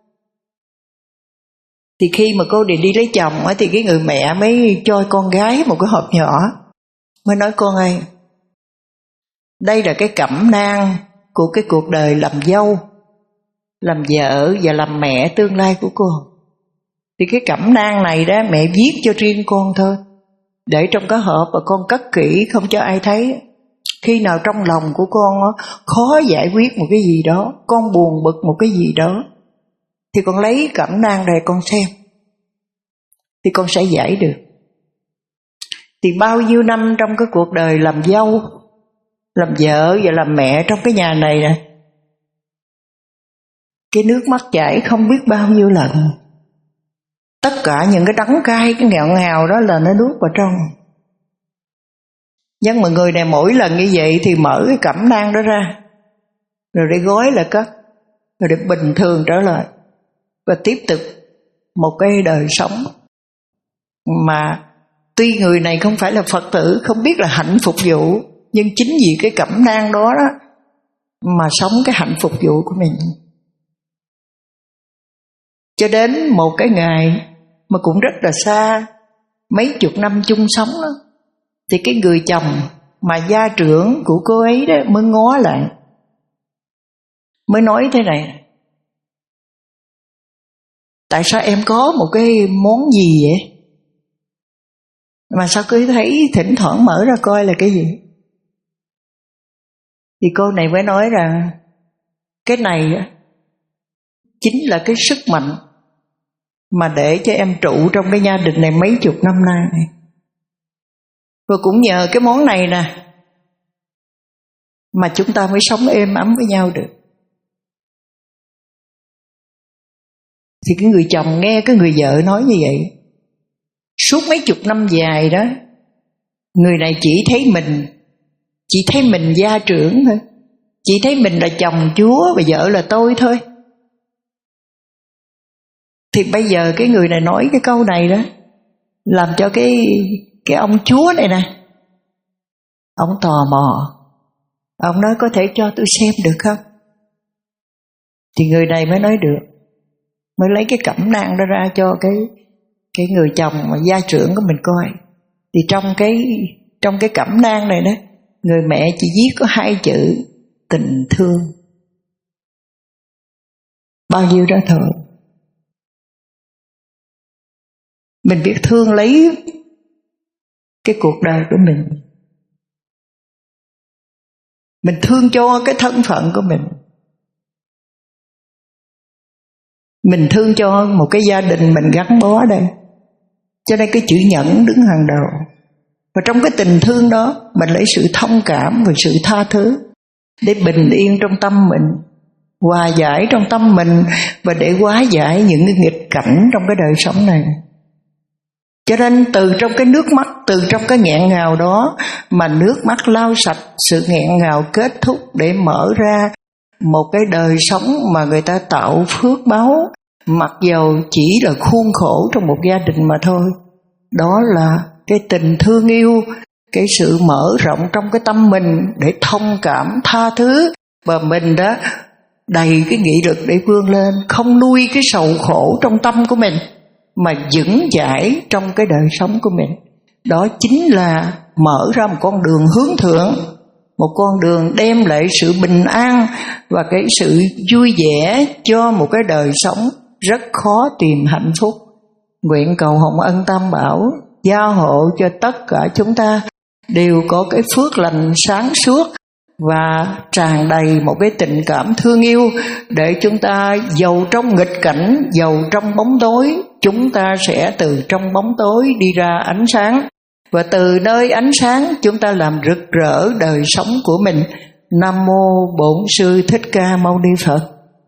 Thì khi mà cô đi đi lấy chồng á, thì cái người mẹ mới cho con gái một cái hộp nhỏ, mới nói con ơi, đây là cái cẩm nang của cái cuộc đời làm dâu, làm vợ và làm mẹ tương lai của con. Thì cái cẩm nang này đó mẹ viết cho riêng con thôi, để trong cái hộp và con cất kỹ không cho ai thấy. Khi nào trong lòng của con đó, khó giải quyết một cái gì đó, con buồn bực một cái gì đó, thì con lấy cẩm nang này con xem, thì con sẽ giải được. Thì bao nhiêu năm trong cái cuộc đời làm dâu, làm vợ và làm mẹ trong cái nhà này nè, cái nước mắt chảy không biết bao nhiêu lần. Tất cả những cái đắng cay, cái nghẹo ngào đó là nó nuốt vào trong. Nhưng mà người này mỗi lần như vậy thì mở cái cẩm nang đó ra, rồi để gói lại cất, rồi để bình thường trở lại, và tiếp tục một cái đời sống mà tuy người này không phải là Phật tử, không biết là hạnh phục vụ, nhưng chính vì cái cẩm nang đó đó mà sống cái hạnh phục vụ của mình. Cho đến một cái ngày mà cũng rất là xa, mấy chục năm chung sống đó, thì cái người chồng mà gia trưởng của cô ấy đó mới ngó lại, mới nói thế này: tại sao em có một cái món gì vậy mà sao cứ thấy thỉnh thoảng mở ra coi là cái gì? Thì cô này mới nói rằng cái này chính là cái sức mạnh mà để cho em trụ trong cái gia đình này mấy chục năm nay. Và cũng nhờ cái món này nè mà chúng ta mới sống êm ấm với nhau được. Thì cái người chồng nghe cái người vợ nói như vậy, suốt mấy chục năm dài đó, người này chỉ thấy mình, chỉ thấy mình gia trưởng thôi, chỉ thấy mình là chồng Chúa và vợ là tôi thôi. Thì bây giờ cái người này nói cái câu này đó, làm cho cái cái ông Chúa này nè, ông tò mò, ông nói có thể cho tôi xem được không? Thì người này mới nói được, mới lấy cái cẩm nang đó ra cho cái cái người chồng mà gia trưởng của mình coi. Thì trong cái trong cái cẩm nang này đó, người mẹ chỉ viết có hai chữ tình thương. Bao nhiêu đó thôi. Mình biết thương lấy cái cuộc đời của mình, mình thương cho cái thân phận của mình, mình thương cho một cái gia đình mình gắn bó đây. Cho nên cái chữ nhẫn đứng hàng đầu. Và trong cái tình thương đó, mình lấy sự thông cảm và sự tha thứ để bình yên trong tâm mình, hòa giải trong tâm mình, và để hóa giải những cái nghịch cảnh trong cái đời sống này. Cho nên từ trong cái nước mắt, từ trong cái nghẹn ngào đó mà nước mắt lau sạch sự nghẹn ngào, kết thúc để mở ra một cái đời sống mà người ta tạo phước báo, mặc dầu chỉ là khuôn khổ trong một gia đình mà thôi. Đó là cái tình thương yêu, cái sự mở rộng trong cái tâm mình để thông cảm, tha thứ, và mình đó đầy cái nghị lực để vươn lên, không nuôi cái sầu khổ trong tâm của mình, mà vững chãi trong cái đời sống của mình. Đó chính là mở ra một con đường hướng thượng, một con đường đem lại sự bình an và cái sự vui vẻ cho một cái đời sống rất khó tìm hạnh phúc. Nguyện cầu Hồng Ân Tam Bảo gia hộ cho tất cả chúng ta đều có cái phước lành sáng suốt và tràn đầy một cái tình cảm thương yêu, để chúng ta dầu trong nghịch cảnh, dầu trong bóng tối, chúng ta sẽ từ trong bóng tối đi ra ánh sáng, và từ nơi ánh sáng chúng ta làm rực rỡ đời sống của mình. Nam mô Bổn Sư Thích Ca Mâu Ni Phật.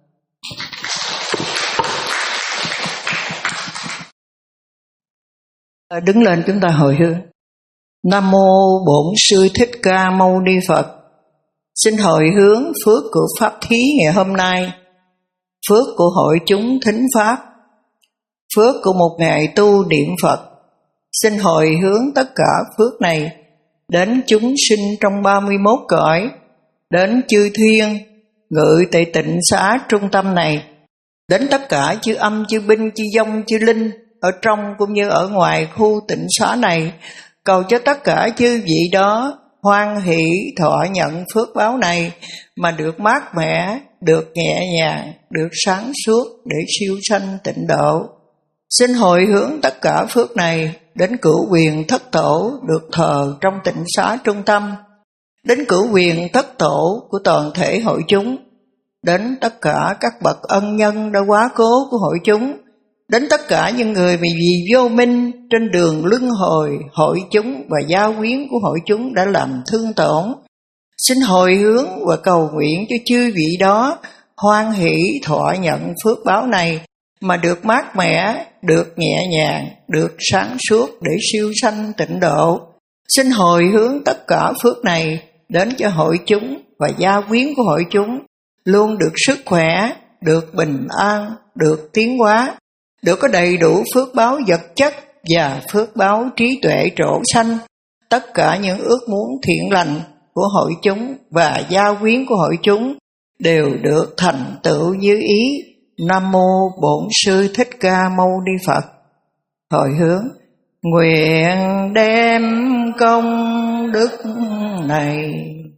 Đứng lên chúng ta hồi hương. Nam mô Bổn Sư Thích Ca Mâu Ni Phật. Xin hồi hướng phước của pháp thí ngày hôm nay, phước của hội chúng thính pháp, phước của một ngày tu niệm Phật. Xin hồi hướng tất cả phước này đến chúng sinh trong ba mươi mốt cõi, đến chư thiên ngự tại tịnh xá trung tâm này, đến tất cả chư âm, chư binh, chư dông, chư linh ở trong cũng như ở ngoài khu tịnh xá này. Cầu cho tất cả chư vị đó hoan hỷ thọ nhận phước báo này, mà được mát mẻ, được nhẹ nhàng, được sáng suốt để siêu sanh tịnh độ. Xin hồi hướng tất cả phước này đến cửu quyền thất tổ được thờ trong tịnh xá trung tâm, đến cửu quyền thất tổ của toàn thể hội chúng, đến tất cả các bậc ân nhân đã quá cố của hội chúng, đến tất cả những người vì vô minh trên đường luân hồi hội chúng và gia quyến của hội chúng đã làm thương tổn. Xin hồi hướng và cầu nguyện cho chư vị đó hoan hỷ thọ nhận phước báo này, mà được mát mẻ, được nhẹ nhàng, được sáng suốt để siêu sanh tịnh độ. Xin hồi hướng tất cả phước này đến cho hội chúng và gia quyến của hội chúng luôn được sức khỏe, được bình an, được tiến hóa, được có đầy đủ phước báo vật chất và phước báo trí tuệ trổ sanh. Tất cả những ước muốn thiện lành của hội chúng và gia quyến của hội chúng đều được thành tựu như ý. Nam mô Bổn Sư Thích Ca Mâu Ni Phật. Hồi hướng: nguyện đem công đức này